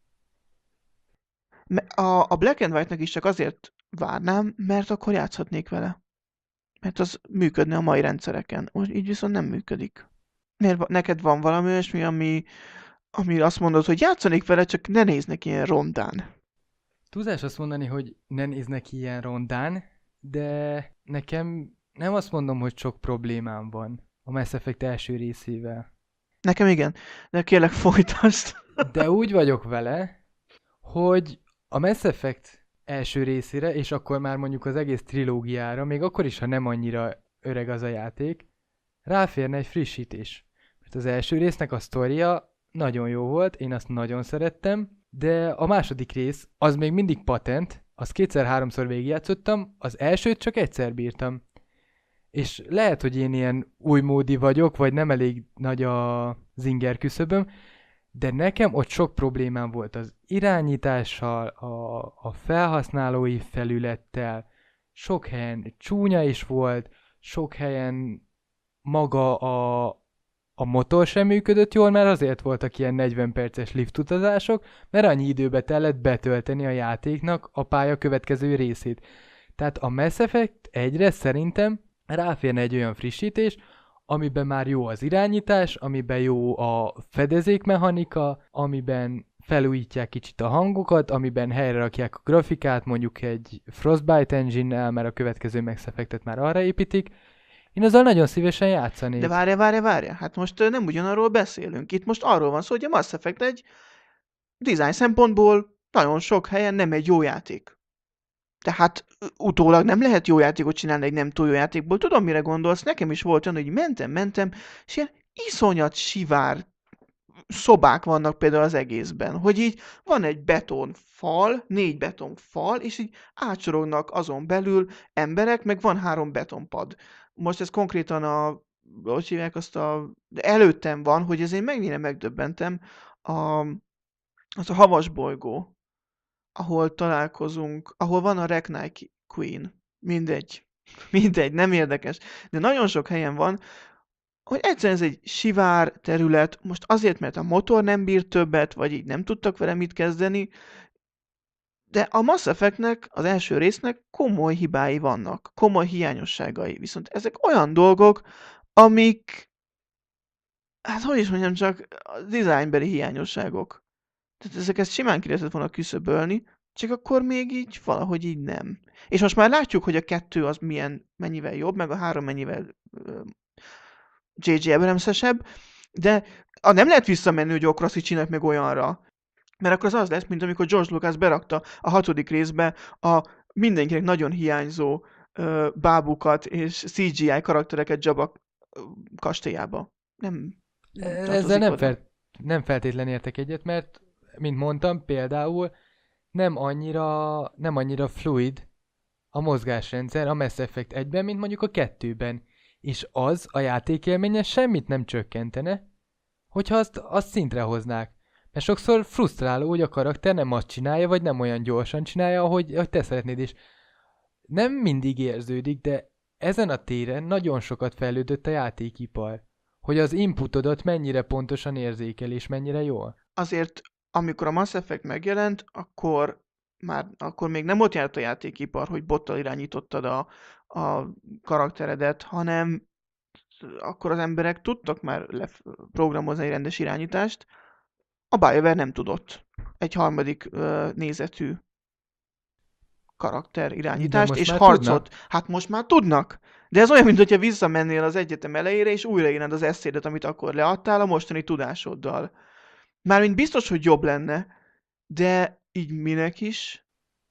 A, a Black and White-nak is csak azért várnám, mert akkor játszhatnék vele. Mert az működne a mai rendszereken. Most így viszont nem működik. Miért neked van valami olyasmi, ami, ami azt mondod, hogy játszanék vele, csak ne néznek ilyen rondán? Túlzás azt mondani, hogy ne néznek ilyen rondán, de nekem nem azt mondom, hogy sok problémám van a Mass Effect első részével. Nekem igen, de kérlek folytasd. De úgy vagyok vele, hogy a Mass Effect első részére, és akkor már mondjuk az egész trilógiára, még akkor is, ha nem annyira öreg az a játék, ráférne egy frissítés. Mert az első résznek a sztoria nagyon jó volt, én azt nagyon szerettem, de a második rész az még mindig patent, azt kétszer-háromszor végigjátszottam, az elsőt csak egyszer bírtam. És lehet, hogy én ilyen újmódi vagyok, vagy nem elég nagy a zinger küszöböm, de nekem ott sok problémám volt az irányítással, a, a felhasználói felülettel, sok helyen csúnya is volt, sok helyen maga a, a motor sem működött jól, mert azért voltak ilyen negyven perces liftutazások, mert annyi időbe tellett betölteni a játéknak a pálya következő részét. Tehát a Mass Effect egyre szerintem ráférne egy olyan frissítés, amiben már jó az irányítás, amiben jó a fedezékmechanika, amiben felújítják kicsit a hangokat, amiben helyre rakják a grafikát, mondjuk egy Frostbite engine-nel, mert a következő Mass Effect-et már arra építik. Én azzal nagyon szívesen játszanék. De várja, várja, várja, hát most nem ugyanarról beszélünk. Itt most arról van szó, hogy a Mass Effect egy design szempontból nagyon sok helyen nem egy jó játék. Tehát utólag nem lehet jó játékot csinálni egy nem túl jó játékból. Tudom, mire gondolsz, nekem is volt olyan, hogy mentem, mentem, és ilyen iszonyat sivár szobák vannak például az egészben, hogy így van egy betonfal, négy betonfal, és így átsorognak azon belül emberek, meg van három betonpad. Most ez konkrétan a, hogy hívják azt a, de előttem van, hogy ezért megint megdöbbentem, a, az a havas bolygó, ahol találkozunk, ahol van a Reknai Queen. Mindegy. Mindegy, nem érdekes. De nagyon sok helyen van, hogy egyszerűen ez egy sivár terület, most azért, mert a motor nem bír többet, vagy így nem tudtak vele mit kezdeni, de a Mass Effectnek, az első résznek komoly hibái vannak, komoly hiányosságai. Viszont ezek olyan dolgok, amik, hát hogy is mondjam, csak a designbeli hiányosságok. Tehát ezeket simán ki lehetett volna küszöbölni, csak akkor még így valahogy így nem. És most már látjuk, hogy a kettő az milyen, mennyivel jobb, meg a három mennyivel uh, jé jé Abrams-esebb, de a nem lehet visszamenni, hogy Okraszi csinálják meg olyanra. Mert akkor az az lesz, mint amikor George Lucas berakta a hatodik részbe a mindenkinek nagyon hiányzó uh, bábukat és cé gé i karaktereket Jabba kastélyába. Nem. nem Ezzel nem, fel, nem feltétlen értek egyet, mert mint mondtam, például nem annyira, nem annyira fluid a mozgásrendszer a Mass Effect egyben, mint mondjuk a kettőben. És az a játékélménye semmit nem csökkentene, hogyha azt, azt szintre hoznák. Mert sokszor frusztráló, hogy a karakter nem azt csinálja, vagy nem olyan gyorsan csinálja, ahogy, ahogy te szeretnéd, és nem mindig érződik, de ezen a téren nagyon sokat fejlődött a játékipar. Hogy az inputodat mennyire pontosan érzékel, és mennyire jól. Azért, amikor a Mass Effect megjelent, akkor már akkor még nem ott járt a játékipar, hogy bottal irányítottad a, a karakteredet, hanem akkor az emberek tudtak már programozni egy rendes irányítást. A BioWare nem tudott egy harmadik ö, nézetű karakter irányítást, és harcot. Tudnak? Hát most már tudnak. De ez olyan, mint hogyha visszamennél az egyetem elejére, és újraírnád az eszédet, amit akkor leadtál a mostani tudásoddal. Mármint biztos, hogy jobb lenne, de így minek is?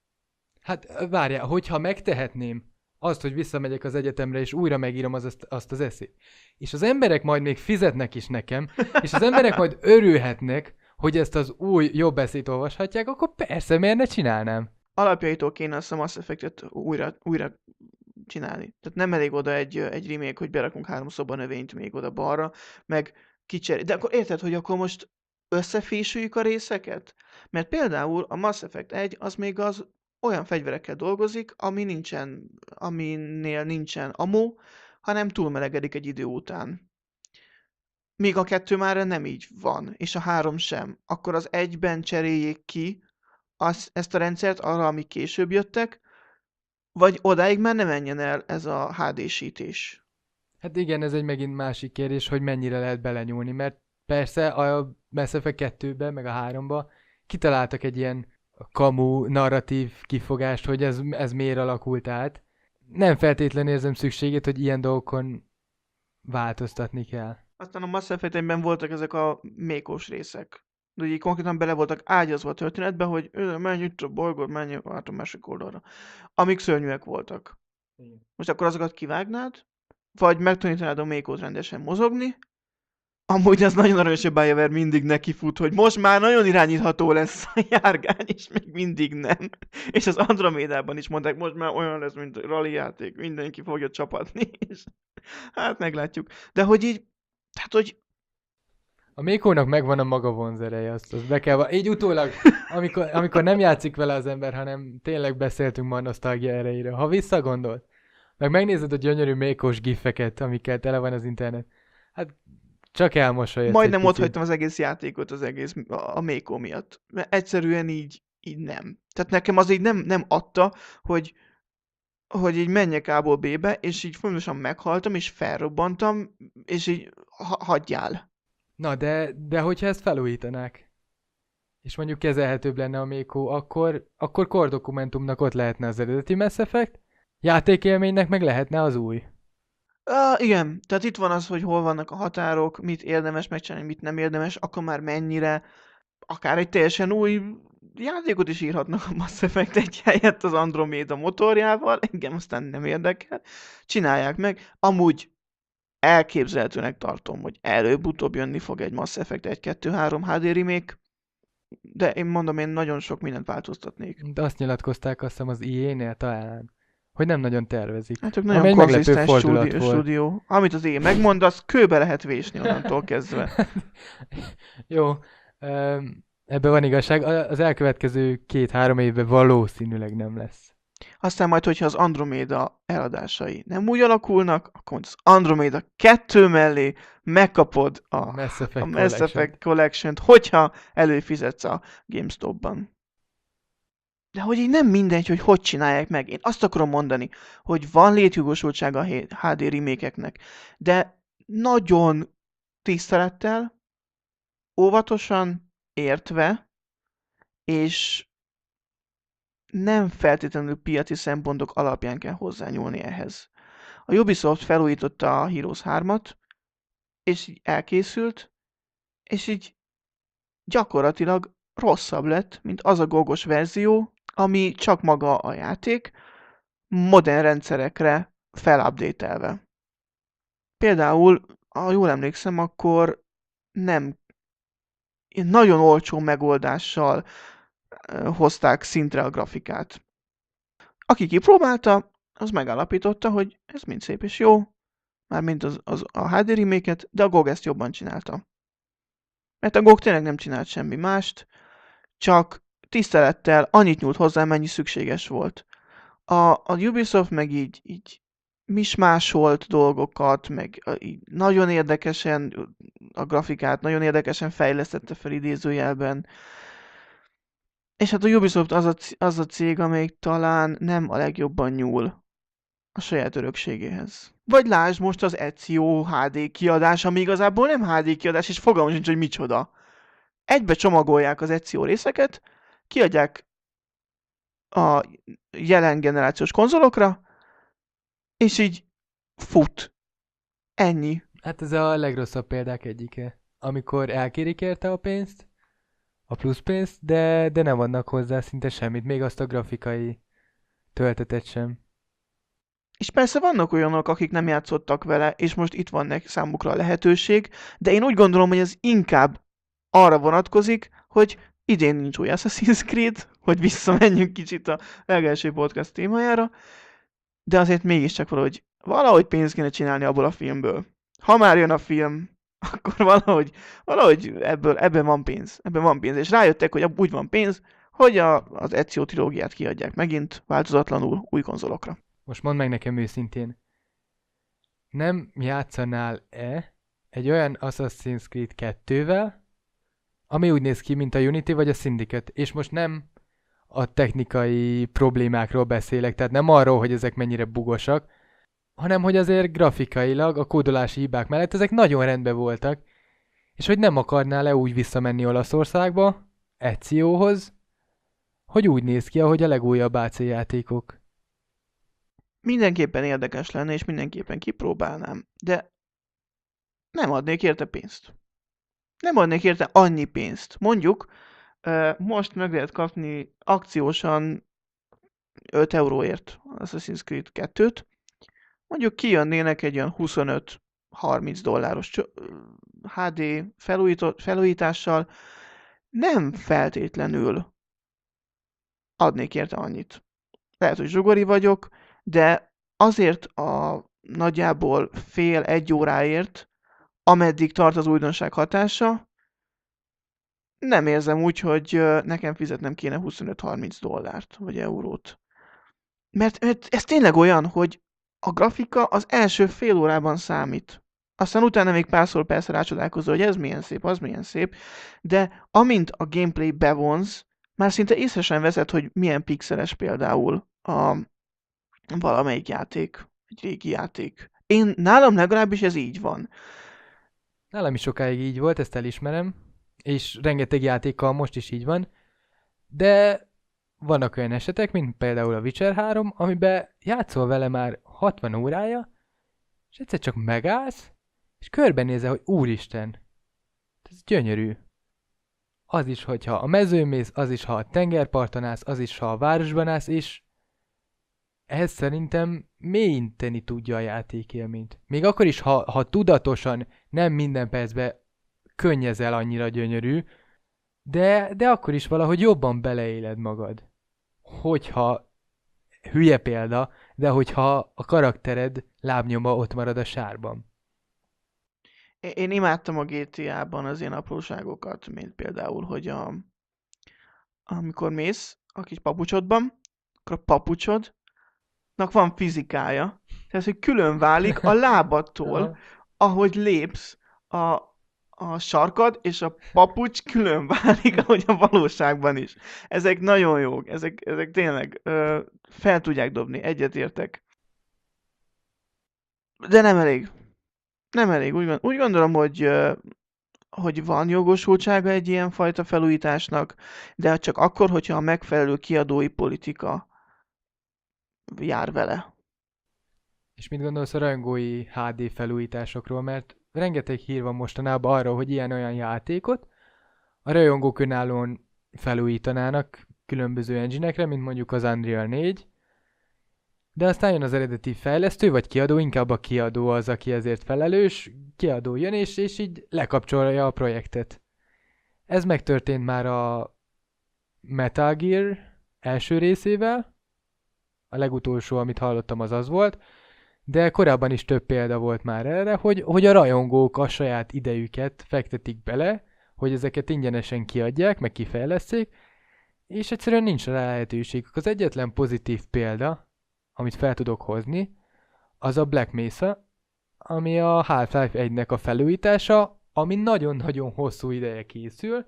Hát várjál, hogyha megtehetném azt, hogy visszamegyek az egyetemre, és újra megírom az, azt, azt az eszét, és az emberek majd még fizetnek is nekem, és az emberek majd örülhetnek, hogy ezt az új, jobb eszét olvashatják, akkor persze, miért ne csinálnám? Alapjaitól kéne azt a Mass Effect-et újra, újra csinálni. Tehát nem elég oda egy, egy remake, hogy berakunk három szobanövényt még oda balra, meg kicser. De akkor érted, hogy akkor most összefésüljük a részeket? Mert például a Mass Effect egy az még az olyan fegyverekkel dolgozik, ami nincsen, aminél nincsen ammo, hanem túlmelegedik egy idő után. míg a kettő már nem így van, és a három sem, akkor az egyben cseréljék ki az, ezt a rendszert arra, amik később jöttek, vagy odáig már ne menjen el ez a há dé-sítés. Hát igen, ez egy megint másik kérdés, hogy mennyire lehet belenyúlni, mert persze a Mass Effect kettőben, meg a háromban kitaláltak egy ilyen kamu narratív kifogást, hogy ez, ez miért alakult át. Nem feltétlenül érzem szükségét, hogy ilyen dolgokon változtatni kell. Aztán a Mass Effect-ben voltak ezek a mékos részek. De így konkrétan bele voltak ágyazva a történetbe, hogy "Ö, menj itt a bolygót, menj át a másik oldalra. Amik szörnyűek voltak. Igen. Most akkor azokat kivágnád, vagy megtanítanád a mékót rendesen mozogni. Amúgy ez nagyon aranyos, hogy BioWare mindig neki fut, hogy most már nagyon irányítható lesz a járgány, és még mindig nem. És az Andromédában is mondták, most már olyan lesz, mint a rally játék, mindenki fogja csapatni, és hát meglátjuk. De hogy így, tehát hogy A Mékónak megvan a maga vonzereje, azt, azt be kell... va- Így utólag, amikor, amikor nem játszik vele az ember, hanem tényleg beszéltünk már nosztalgia erejéről. Ha visszagondol, meg megnézed a gyönyörű mékos gifeket, amikkel tele van az internet, hát csak elmosolyodsz majdnem egy ott picit. hagytam az egész játékot az egész, a, a mékó miatt. Mert egyszerűen így, így nem. Tehát nekem az így nem, nem adta, hogy hogy így menjek A-ból B-be, és így folyamatosan meghaltam, és felrobbantam, és így ha- hagyjál. Na, de, de hogyha ezt felújítanák, és mondjuk kezelhetőbb lenne a Mékó, akkor, akkor core dokumentumnak ott lehetne az eredeti Mass Effect, játékélménynek meg lehetne az új. Ah, igen, tehát itt van az, hogy hol vannak a határok, mit érdemes megcsinálni, mit nem érdemes, akkor már mennyire, akár egy teljesen új játékot is írhatnak a Mass Effect egy helyett az Andromeda motorjával, engem aztán nem érdekel, csinálják meg. Amúgy elképzelhetőnek tartom, hogy előbb-utóbb jönni fog egy Mass Effect egy kettő három há dé remake, de én mondom, én nagyon sok mindent változtatnék. De azt nyilatkozták azt hiszem az i á-nél talán, hogy nem nagyon tervezik. Hát ők Ami nagyon egy meglepő konzisztens fordulat stúdió, volt. stúdió. Amit az én megmond, az kőbe lehet vésni onnantól kezdve. Jó, um, ebben van igazság. A- Az elkövetkező két-három évben valószínűleg nem lesz. Aztán majd, hogyha az Andromeda eladásai nem úgy alakulnak, akkor az Andromeda kettő mellé megkapod a, A Mass Effect a Mass Collection. Effect Collection-t, hogyha előfizetsz a GameStop-ban. De hogy így nem mindegy, hogy hogy csinálják meg. Én azt akarom mondani, hogy van létjogosultsága a há dé remake-eknek, de nagyon tisztelettel, óvatosan, értve, és nem feltétlenül piaci szempontok alapján kell hozzányúlni ehhez. A Ubisoft felújította a Heroes hármat, és így elkészült, és így gyakorlatilag rosszabb lett, mint az a gogos verzió, ami csak maga a játék, modern rendszerekre felupdatelve. Például, ha jól emlékszem, akkor nem nagyon olcsó megoldással hozták szintre a grafikát. Aki kipróbálta, az megállapította, hogy ez mind szép és jó, mármint az, az a há dé remake-et, de a gé o gé ezt jobban csinálta. Mert a gé o gé tényleg nem csinált semmi mást, csak tisztelettel annyit nyújt hozzá, mennyi szükséges volt. A, a Ubisoft meg így, így mismásolt dolgokat, meg így nagyon érdekesen a grafikát, nagyon érdekesen fejlesztette fel idézőjelben. És hát a Ubisoft az a, az a cég, amelyik talán nem a legjobban nyúl a saját örökségéhez. Vagy lásd most az Ezio há dé kiadás, ami igazából nem há dé kiadás, és fogalmam sincs, hogy micsoda. Egybe csomagolják az Ezio részeket, kiadják a jelen generációs konzolokra, és így fut. Ennyi. Hát ez a legrosszabb példák egyike. Amikor elkérik érte a pénzt, a plusz pénzt, de, de nem adnak hozzá szinte semmit, még azt a grafikai töltetet sem. És persze vannak olyanok, akik nem játszottak vele, és most itt van neki számukra a lehetőség, de én úgy gondolom, hogy ez inkább arra vonatkozik, hogy idén nincs új Assassin's Creed, hogy visszamenjünk kicsit a legelső podcast témájára, de azért mégiscsak valahogy, valahogy pénzt kéne csinálni abból a filmből. Ha már jön a film, akkor valahogy, valahogy ebből, ebben van pénz. Ebben van pénz. És rájöttek, hogy úgy van pénz, hogy a, az Ezio trilógiát kiadják megint változatlanul új konzolokra. Most mondd meg nekem őszintén, nem játszanál-e egy olyan Assassin's Creed kettővel, ami úgy néz ki, mint a Unity vagy a Syndicate, és most nem a technikai problémákról beszélek, tehát nem arról, hogy ezek mennyire bugosak, hanem hogy azért grafikailag a kódolási hibák mellett ezek nagyon rendben voltak, és hogy nem akarnál-e úgy visszamenni Olaszországba, Eziohoz, hogy úgy néz ki, ahogy a legújabb á cé játékok. Mindenképpen érdekes lenne, és mindenképpen kipróbálnám, de nem adnék érte pénzt. Nem adnék érte annyi pénzt. Mondjuk, most meg lehet kapni akciósan öt euróért Assassin's Creed kettőt. Mondjuk kijönnének egy olyan huszonöt-harminc dolláros há dé felújítással, nem feltétlenül adnék érte annyit. Lehet, hogy zsugori vagyok, de azért a nagyjából fél-egy óráért, ameddig tart az újdonság hatása, nem érzem úgy, hogy nekem fizetnem kéne huszonöt-harminc dollárt, vagy eurót. Mert, mert ez tényleg olyan, hogy a grafika az első fél órában számít. Aztán utána még párszor persze rácsodálkozol, hogy ez milyen szép, az milyen szép, de amint a gameplay bevonz, már szinte észre sem veszed, hogy milyen pixeles például a valamelyik játék, egy régi játék. Én, nálam legalábbis ez így van. Nálam is sokáig így volt, ezt elismerem, és rengeteg játékkal most is így van, de vannak olyan esetek, mint például a Witcher három, amiben játszol vele már hatvan órája, és egyszer csak megállsz, és körbenézel, hogy úristen, ez gyönyörű. Az is, hogyha a mezőn mész, az is, ha a tengerparton állsz, az is, ha a városban állsz, és ez szerintem mélyíteni tudja a játékélményt. Még akkor is, ha, ha tudatosan nem minden percben könnyezel annyira gyönyörű, de, de akkor is valahogy jobban beleéled magad. Hogyha, hülye példa, de hogyha a karaktered lábnyoma ott marad a sárban. Én imádtam a gé té á-ban az ilyen apróságokat, mint például, hogy a, amikor mész a kis papucsodban, akkor a papucsodnak van fizikája. Tehát, hogy külön válik a lábadtól, ahogy lépsz, a, a sarkad és a papucs külön válik, ahogy a valóságban is. Ezek nagyon jók, ezek, ezek tényleg ö, fel tudják dobni, egyetértek. De nem elég. Nem elég. Úgy, úgy gondolom, hogy, ö, hogy van jogosultsága egy ilyen fajta felújításnak, de csak akkor, hogyha a megfelelő kiadói politika jár vele. És mit gondolsz a rajongói há dé felújításokról, mert rengeteg hír van mostanában arról, hogy ilyen-olyan játékot a rajongók önállóan felújítanának különböző engine-ekre, mint mondjuk az Unreal négy, de aztán jön az eredeti fejlesztő, vagy kiadó, inkább a kiadó az, aki ezért felelős, kiadó jön, és, és így lekapcsolja a projektet. Ez megtörtént már a Metal Gear első részével, a legutolsó, amit hallottam, az az volt, de korábban is több példa volt már erre, hogy, hogy a rajongók a saját idejüket fektetik bele, hogy ezeket ingyenesen kiadják, meg kifejleszték, és egyszerűen nincs rá lehetőségük. Az egyetlen pozitív példa, amit fel tudok hozni, az a Black Mesa, ami a Half-Life egynek a felújítása, ami nagyon-nagyon hosszú ideje készül,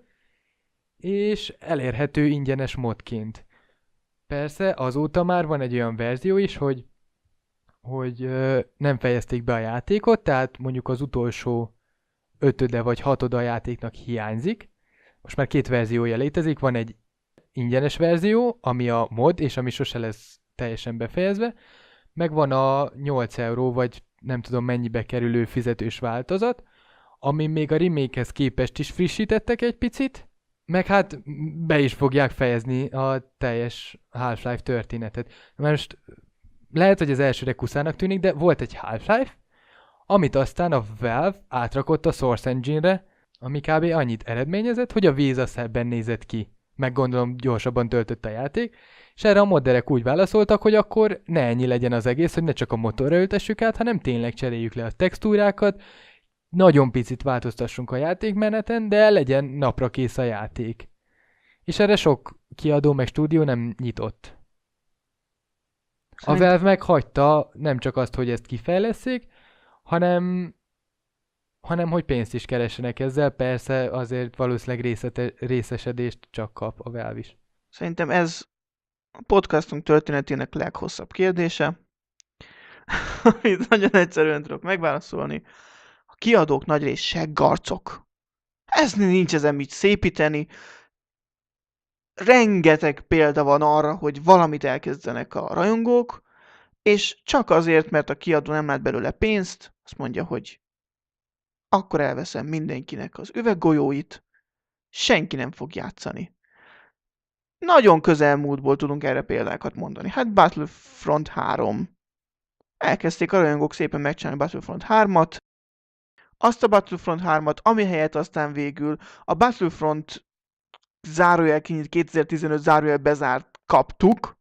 és elérhető ingyenes modként. Persze azóta már van egy olyan verzió is, hogy, hogy ö, nem fejezték be a játékot, tehát mondjuk az utolsó ötöde vagy hatoda a játéknak hiányzik. Most már két verziója létezik, van egy ingyenes verzió, ami a mod, és ami sose lesz teljesen befejezve, meg van a nyolc euró, vagy nem tudom mennyibe kerülő fizetős változat, ami még a remake-hez képest is frissítettek egy picit, meg hát be is fogják fejezni a teljes Half-Life történetet. Mert most lehet, hogy az elsőre kuszának tűnik, de volt egy Half-Life, amit aztán a Valve átrakott a Source Engine-re, ami kb. Annyit eredményezett, hogy a víz a szebben nézett ki. Meg gondolom gyorsabban töltött a játék, és erre a modderek úgy válaszoltak, hogy akkor ne ennyi legyen az egész, hogy ne csak a motorra ültessük át, hanem tényleg cseréljük le a textúrákat, nagyon picit változtassunk a játékmeneten, de legyen napra kész a játék. És erre sok kiadó meg stúdió nem nyitott. Szerint... A Valve meghagyta nem csak azt, hogy ezt kifejleszék, hanem hanem hogy pénzt is keressenek ezzel, persze azért valószínűleg részete, részesedést csak kap a Valve is. Szerintem ez a podcastunk történetének leghosszabb kérdése, amit nagyon egyszerűen tudok megválaszolni. A kiadók nagyrészt seggarcok. Ez nincs ezen mit szépíteni. Rengeteg példa van arra, hogy valamit elkezdenek a rajongók, és csak azért, mert a kiadó nem lát belőle pénzt, azt mondja, hogy akkor elveszem mindenkinek az üveggolyóit, senki nem fog játszani. Nagyon közelmúltból tudunk erre példákat mondani. Hát Battlefront három. Elkezdték a rajongók szépen megcsinálni Battlefront hármat, azt a Battlefront hármat, ami helyett aztán végül a Battlefront zárójel kinyit kétezer-tizenöt zárójel bezárt kaptuk.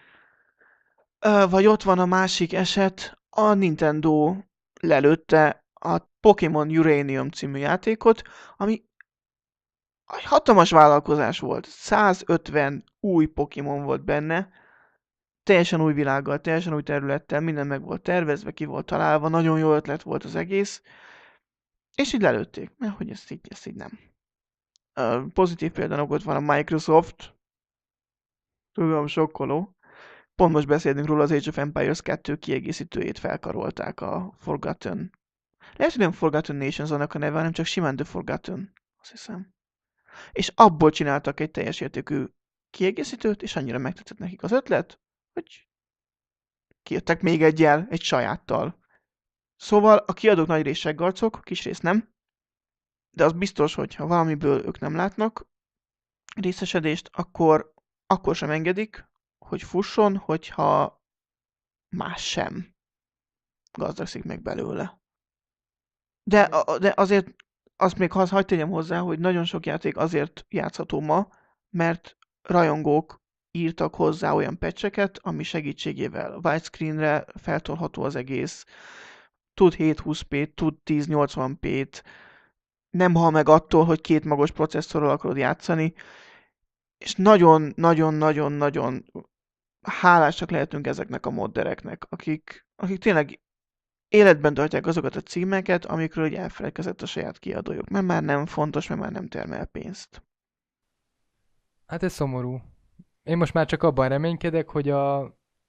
Vagy ott van a másik eset, a Nintendo lelőtte a Pokémon Uranium című játékot, ami egy hatalmas vállalkozás volt. százötven új Pokémon volt benne, teljesen új világgal, teljesen új területtel, minden meg volt tervezve, ki volt találva, nagyon jó ötlet volt az egész, és így lelőtték, mert hogy ezt így, ezt így nem. Uh, pozitív például ott van a Microsoft, tudom, sokkoló. Pont most beszélünk róla, az Age of Empires kettő kiegészítőjét felkarolták a Forgotten. Lehet, hogy nem Forgotten Nations annak a neve, hanem csak simán The Forgotten, azt hiszem. És abból csináltak egy teljes értékű kiegészítőt, és annyira megtetszett nekik az ötlet, hogy kijöttek még egyel, egy sajáttal. Szóval a kiadók nagy rész seggarcok, kis rész nem, de az biztos, hogy ha valamiből ők nem látnak részesedést, akkor, akkor sem engedik, hogy fusson, hogyha más sem gazdagszik meg belőle. De, de azért azt még hagyd tegyem hozzá, hogy nagyon sok játék azért játszható ma, mert rajongók írtak hozzá olyan patcheket, ami segítségével widescreenre feltolható az egész, tud hétszázhúsz pé-t, tud ezernyolcvan pé-t, nem hal meg attól, hogy két magos processzorral akarod játszani, és nagyon-nagyon-nagyon-nagyon hálásak lehetünk ezeknek a moddereknek, akik, akik tényleg életben tartják azokat a címeket, amikről ugye elfelejtkezett a saját kiadójuk, mert már nem fontos, mert már nem termel pénzt. Hát ez szomorú. Én most már csak abban reménykedek, hogy a,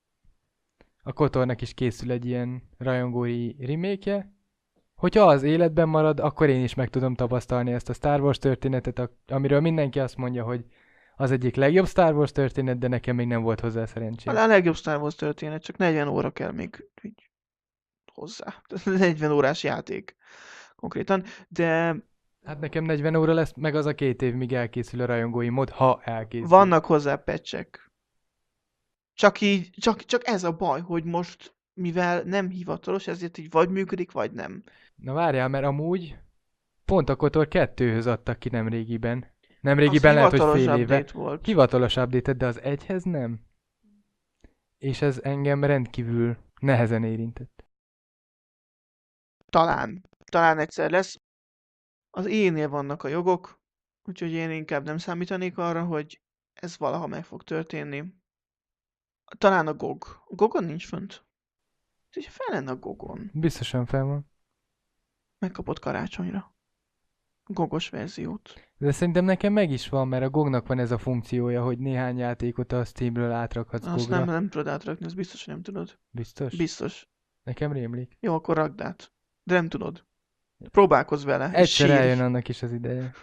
a Kotornak is készül egy ilyen rajongói remake-je. Hogyha az életben marad, akkor én is meg tudom tapasztalni ezt a Star Wars történetet, amiről mindenki azt mondja, hogy az egyik legjobb Star Wars történet, de nekem még nem volt hozzá szerencsém. A legjobb Star Wars történet, csak negyven óra kell még így hozzá. negyven órás játék konkrétan, de... Hát nekem negyven óra lesz, meg az a két év, míg elkészül a rajongói mod, ha elkészül. Vannak hozzá patchek. Csak így, csak, csak ez a baj, hogy most, mivel nem hivatalos, ezért így vagy működik, vagy nem. Na várjál, mert amúgy pont a Kotor kettőhöz adtak ki nemrégiben. Nemrégiben lehet, hogy fél éve. Volt. Hivatalos update, de az egyhez nem. És ez engem rendkívül nehezen érintett. Talán. Talán egyszer lesz. Az énél vannak a jogok, úgyhogy én inkább nem számítanék arra, hogy ez valaha meg fog történni. Talán a gé o gé. A gé o gé-on nincs fönt. Úgyhogy fel lenne a gé o gé-on. Biztosan fel van. Megkapott karácsonyra. Gogos verziót. De szerintem nekem meg is van, mert a gognak van ez a funkciója, hogy néhány játékot a Steamről átrakhatsz Azt gogra. nem, nem tudod átrakni, az biztos, hogy nem tudod. Biztos? Biztos. Nekem rémlik. Jó, akkor rakd át. De nem tudod. Próbálkozz vele. Egyszer eljön annak is az ideje.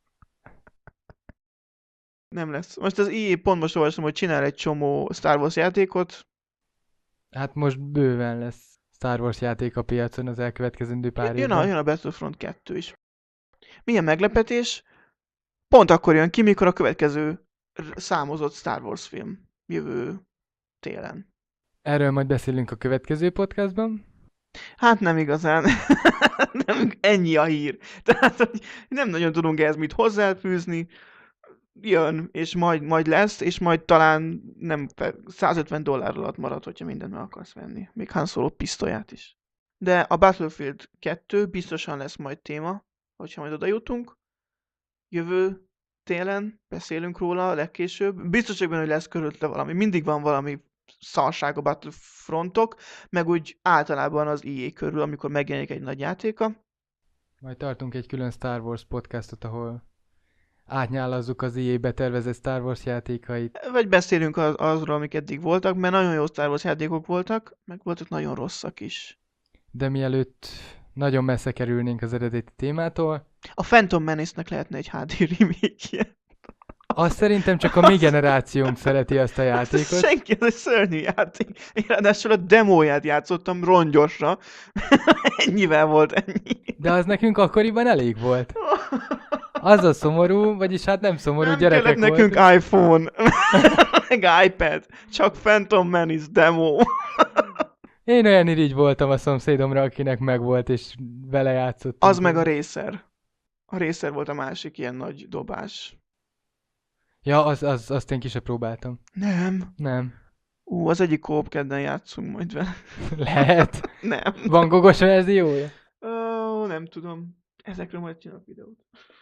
Nem lesz. Most az i á pont most olvasom, hogy csinál egy csomó Star Wars játékot. Hát most bőven lesz Star Wars játék a piacon az elkövetkezendő pár jön évben. A, jön a Battlefront kettő is. Milyen meglepetés? Pont akkor jön ki, mikor a következő számozott Star Wars film jövő télen. Erről majd beszélünk a következő podcastban. Hát nem igazán. nem, ennyi a hír. Tehát, hogy nem nagyon tudunk ehhez mit hozzáfűzni. Jön, és majd, majd lesz, és majd talán nem százötven dollár alatt marad, hogyha mindent meg akarsz venni. Még Han Solo pisztolyát is. De a Battlefield kettő biztosan lesz majd téma, hogyha majd oda jutunk. Jövő télen beszélünk róla legkésőbb. Biztos vagyok benne, hogy lesz körülötte valami. Mindig van valami szarság a Battlefrontok, meg úgy általában az i á körül, amikor megjelenik egy nagy játéka. Majd tartunk egy külön Star Wars podcastot, ahol átnyálazzuk az í á betervezett Star Wars játékait. Vagy beszélünk az, azról, amik eddig voltak, mert nagyon jó Star Wars játékok voltak, meg voltak nagyon rosszak is. De mielőtt nagyon messze kerülnénk az eredeti témától, A Phantom Menace-nek lehetne egy há dé remake-je. azt szerintem csak a mi generációnk szereti azt a játékot. Senki, ez egy szörnyű játék. Én ráadásul a demóját játszottam rongyosra. Ennyivel volt ennyi. De az nekünk akkoriban elég volt. Az a szomorú, vagyis hát nem szomorú, Nem gyerekek kellett nekünk voltunk. iPhone, meg iPad, csak Phantom Menace demo. Én olyan irigy voltam a szomszédomra, akinek megvolt, és vele játszottam. Az meg a Racer. A Racer volt a másik ilyen nagy dobás. Ja, az, az, azt én ki se próbáltam. Nem. Nem. Ú, az egyik kóp kedden játszunk majd vele. Lehet. Nem. Van gogos verziója? Ó, nem tudom. Ezekről majd csinálok videót.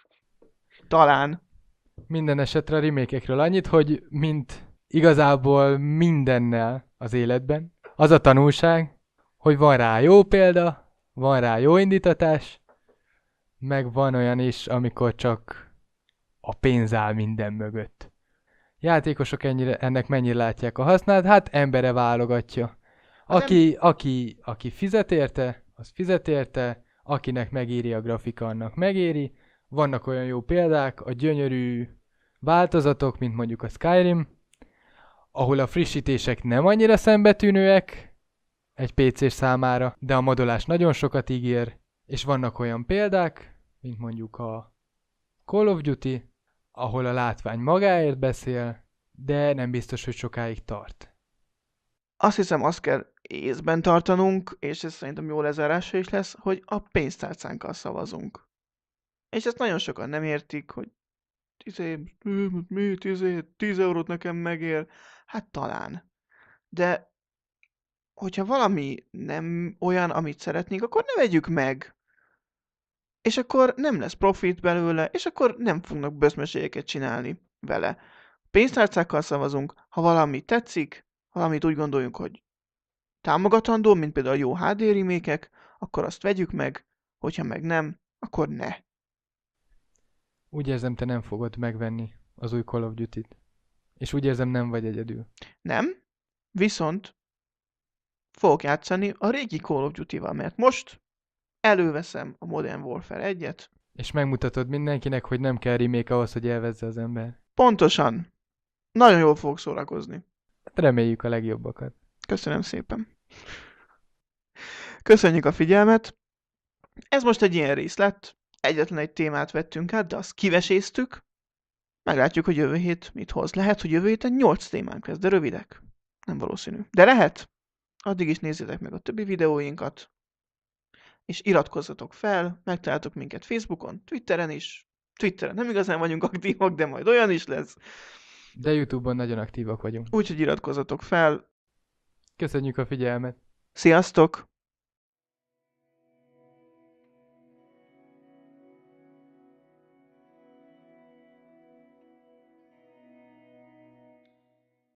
Talán. Minden esetre a remake-ekről annyit, hogy mint igazából mindennel az életben, az a tanulság, hogy van rá jó példa, van rá jó indítatás, meg van olyan is, amikor csak a pénz áll minden mögött. Játékosok ennyire, ennek mennyire látják a hasznát? Hát embere válogatja. Aki, aki, aki fizet érte, az fizet érte, akinek megéri a grafika, annak megéri. Vannak olyan jó példák, a gyönyörű változatok, mint mondjuk a Skyrim, ahol a frissítések nem annyira szembetűnőek egy pé cés számára, de a modolás nagyon sokat ígér, és vannak olyan példák, mint mondjuk a Call of Duty, ahol a látvány magáért beszél, de nem biztos, hogy sokáig tart. Azt hiszem, azt kell észben tartanunk, és ez szerintem jó lezárása is lesz, hogy a pénztárcánkkal szavazunk. És ezt nagyon sokan nem értik, hogy izé, mi, izé, tíz eurót nekem megér. Hát talán. De hogyha valami nem olyan, amit szeretnénk, akkor ne vegyük meg. És akkor nem lesz profit belőle, és akkor nem fognak böszmeségeket csinálni vele. Pénztárcákkal szavazunk, ha valami tetszik, valamit úgy gondoljunk, hogy támogatandó, mint például a jó há dé remékek, akkor azt vegyük meg, hogyha meg nem, akkor ne. Úgy érzem, te nem fogod megvenni az új Call of Duty-t. És úgy érzem, nem vagy egyedül. Nem, viszont fogok játszani a régi Call of Duty-val, mert most előveszem a Modern Warfare egyet. És megmutatod mindenkinek, hogy nem kell remake ahhoz, hogy elvezze az ember. Pontosan. Nagyon jól fogok szórakozni. Hát reméljük a legjobbakat. Köszönöm szépen. Köszönjük a figyelmet. Ez most egy ilyen rész lett. Egyetlen egy témát vettünk át, de azt kiveséztük. Meglátjuk, hogy jövő hét mit hoz. Lehet, hogy jövő héten nyolc témánk lesz, de rövidek. Nem valószínű. De lehet. Addig is nézzétek meg a többi videóinkat. És iratkozzatok fel, megtaláltok minket Facebookon, Twitteren is. Twitteren nem igazán vagyunk aktívak, de majd olyan is lesz. De YouTube-on nagyon aktívak vagyunk. Úgyhogy iratkozzatok fel. Köszönjük a figyelmet! Sziasztok!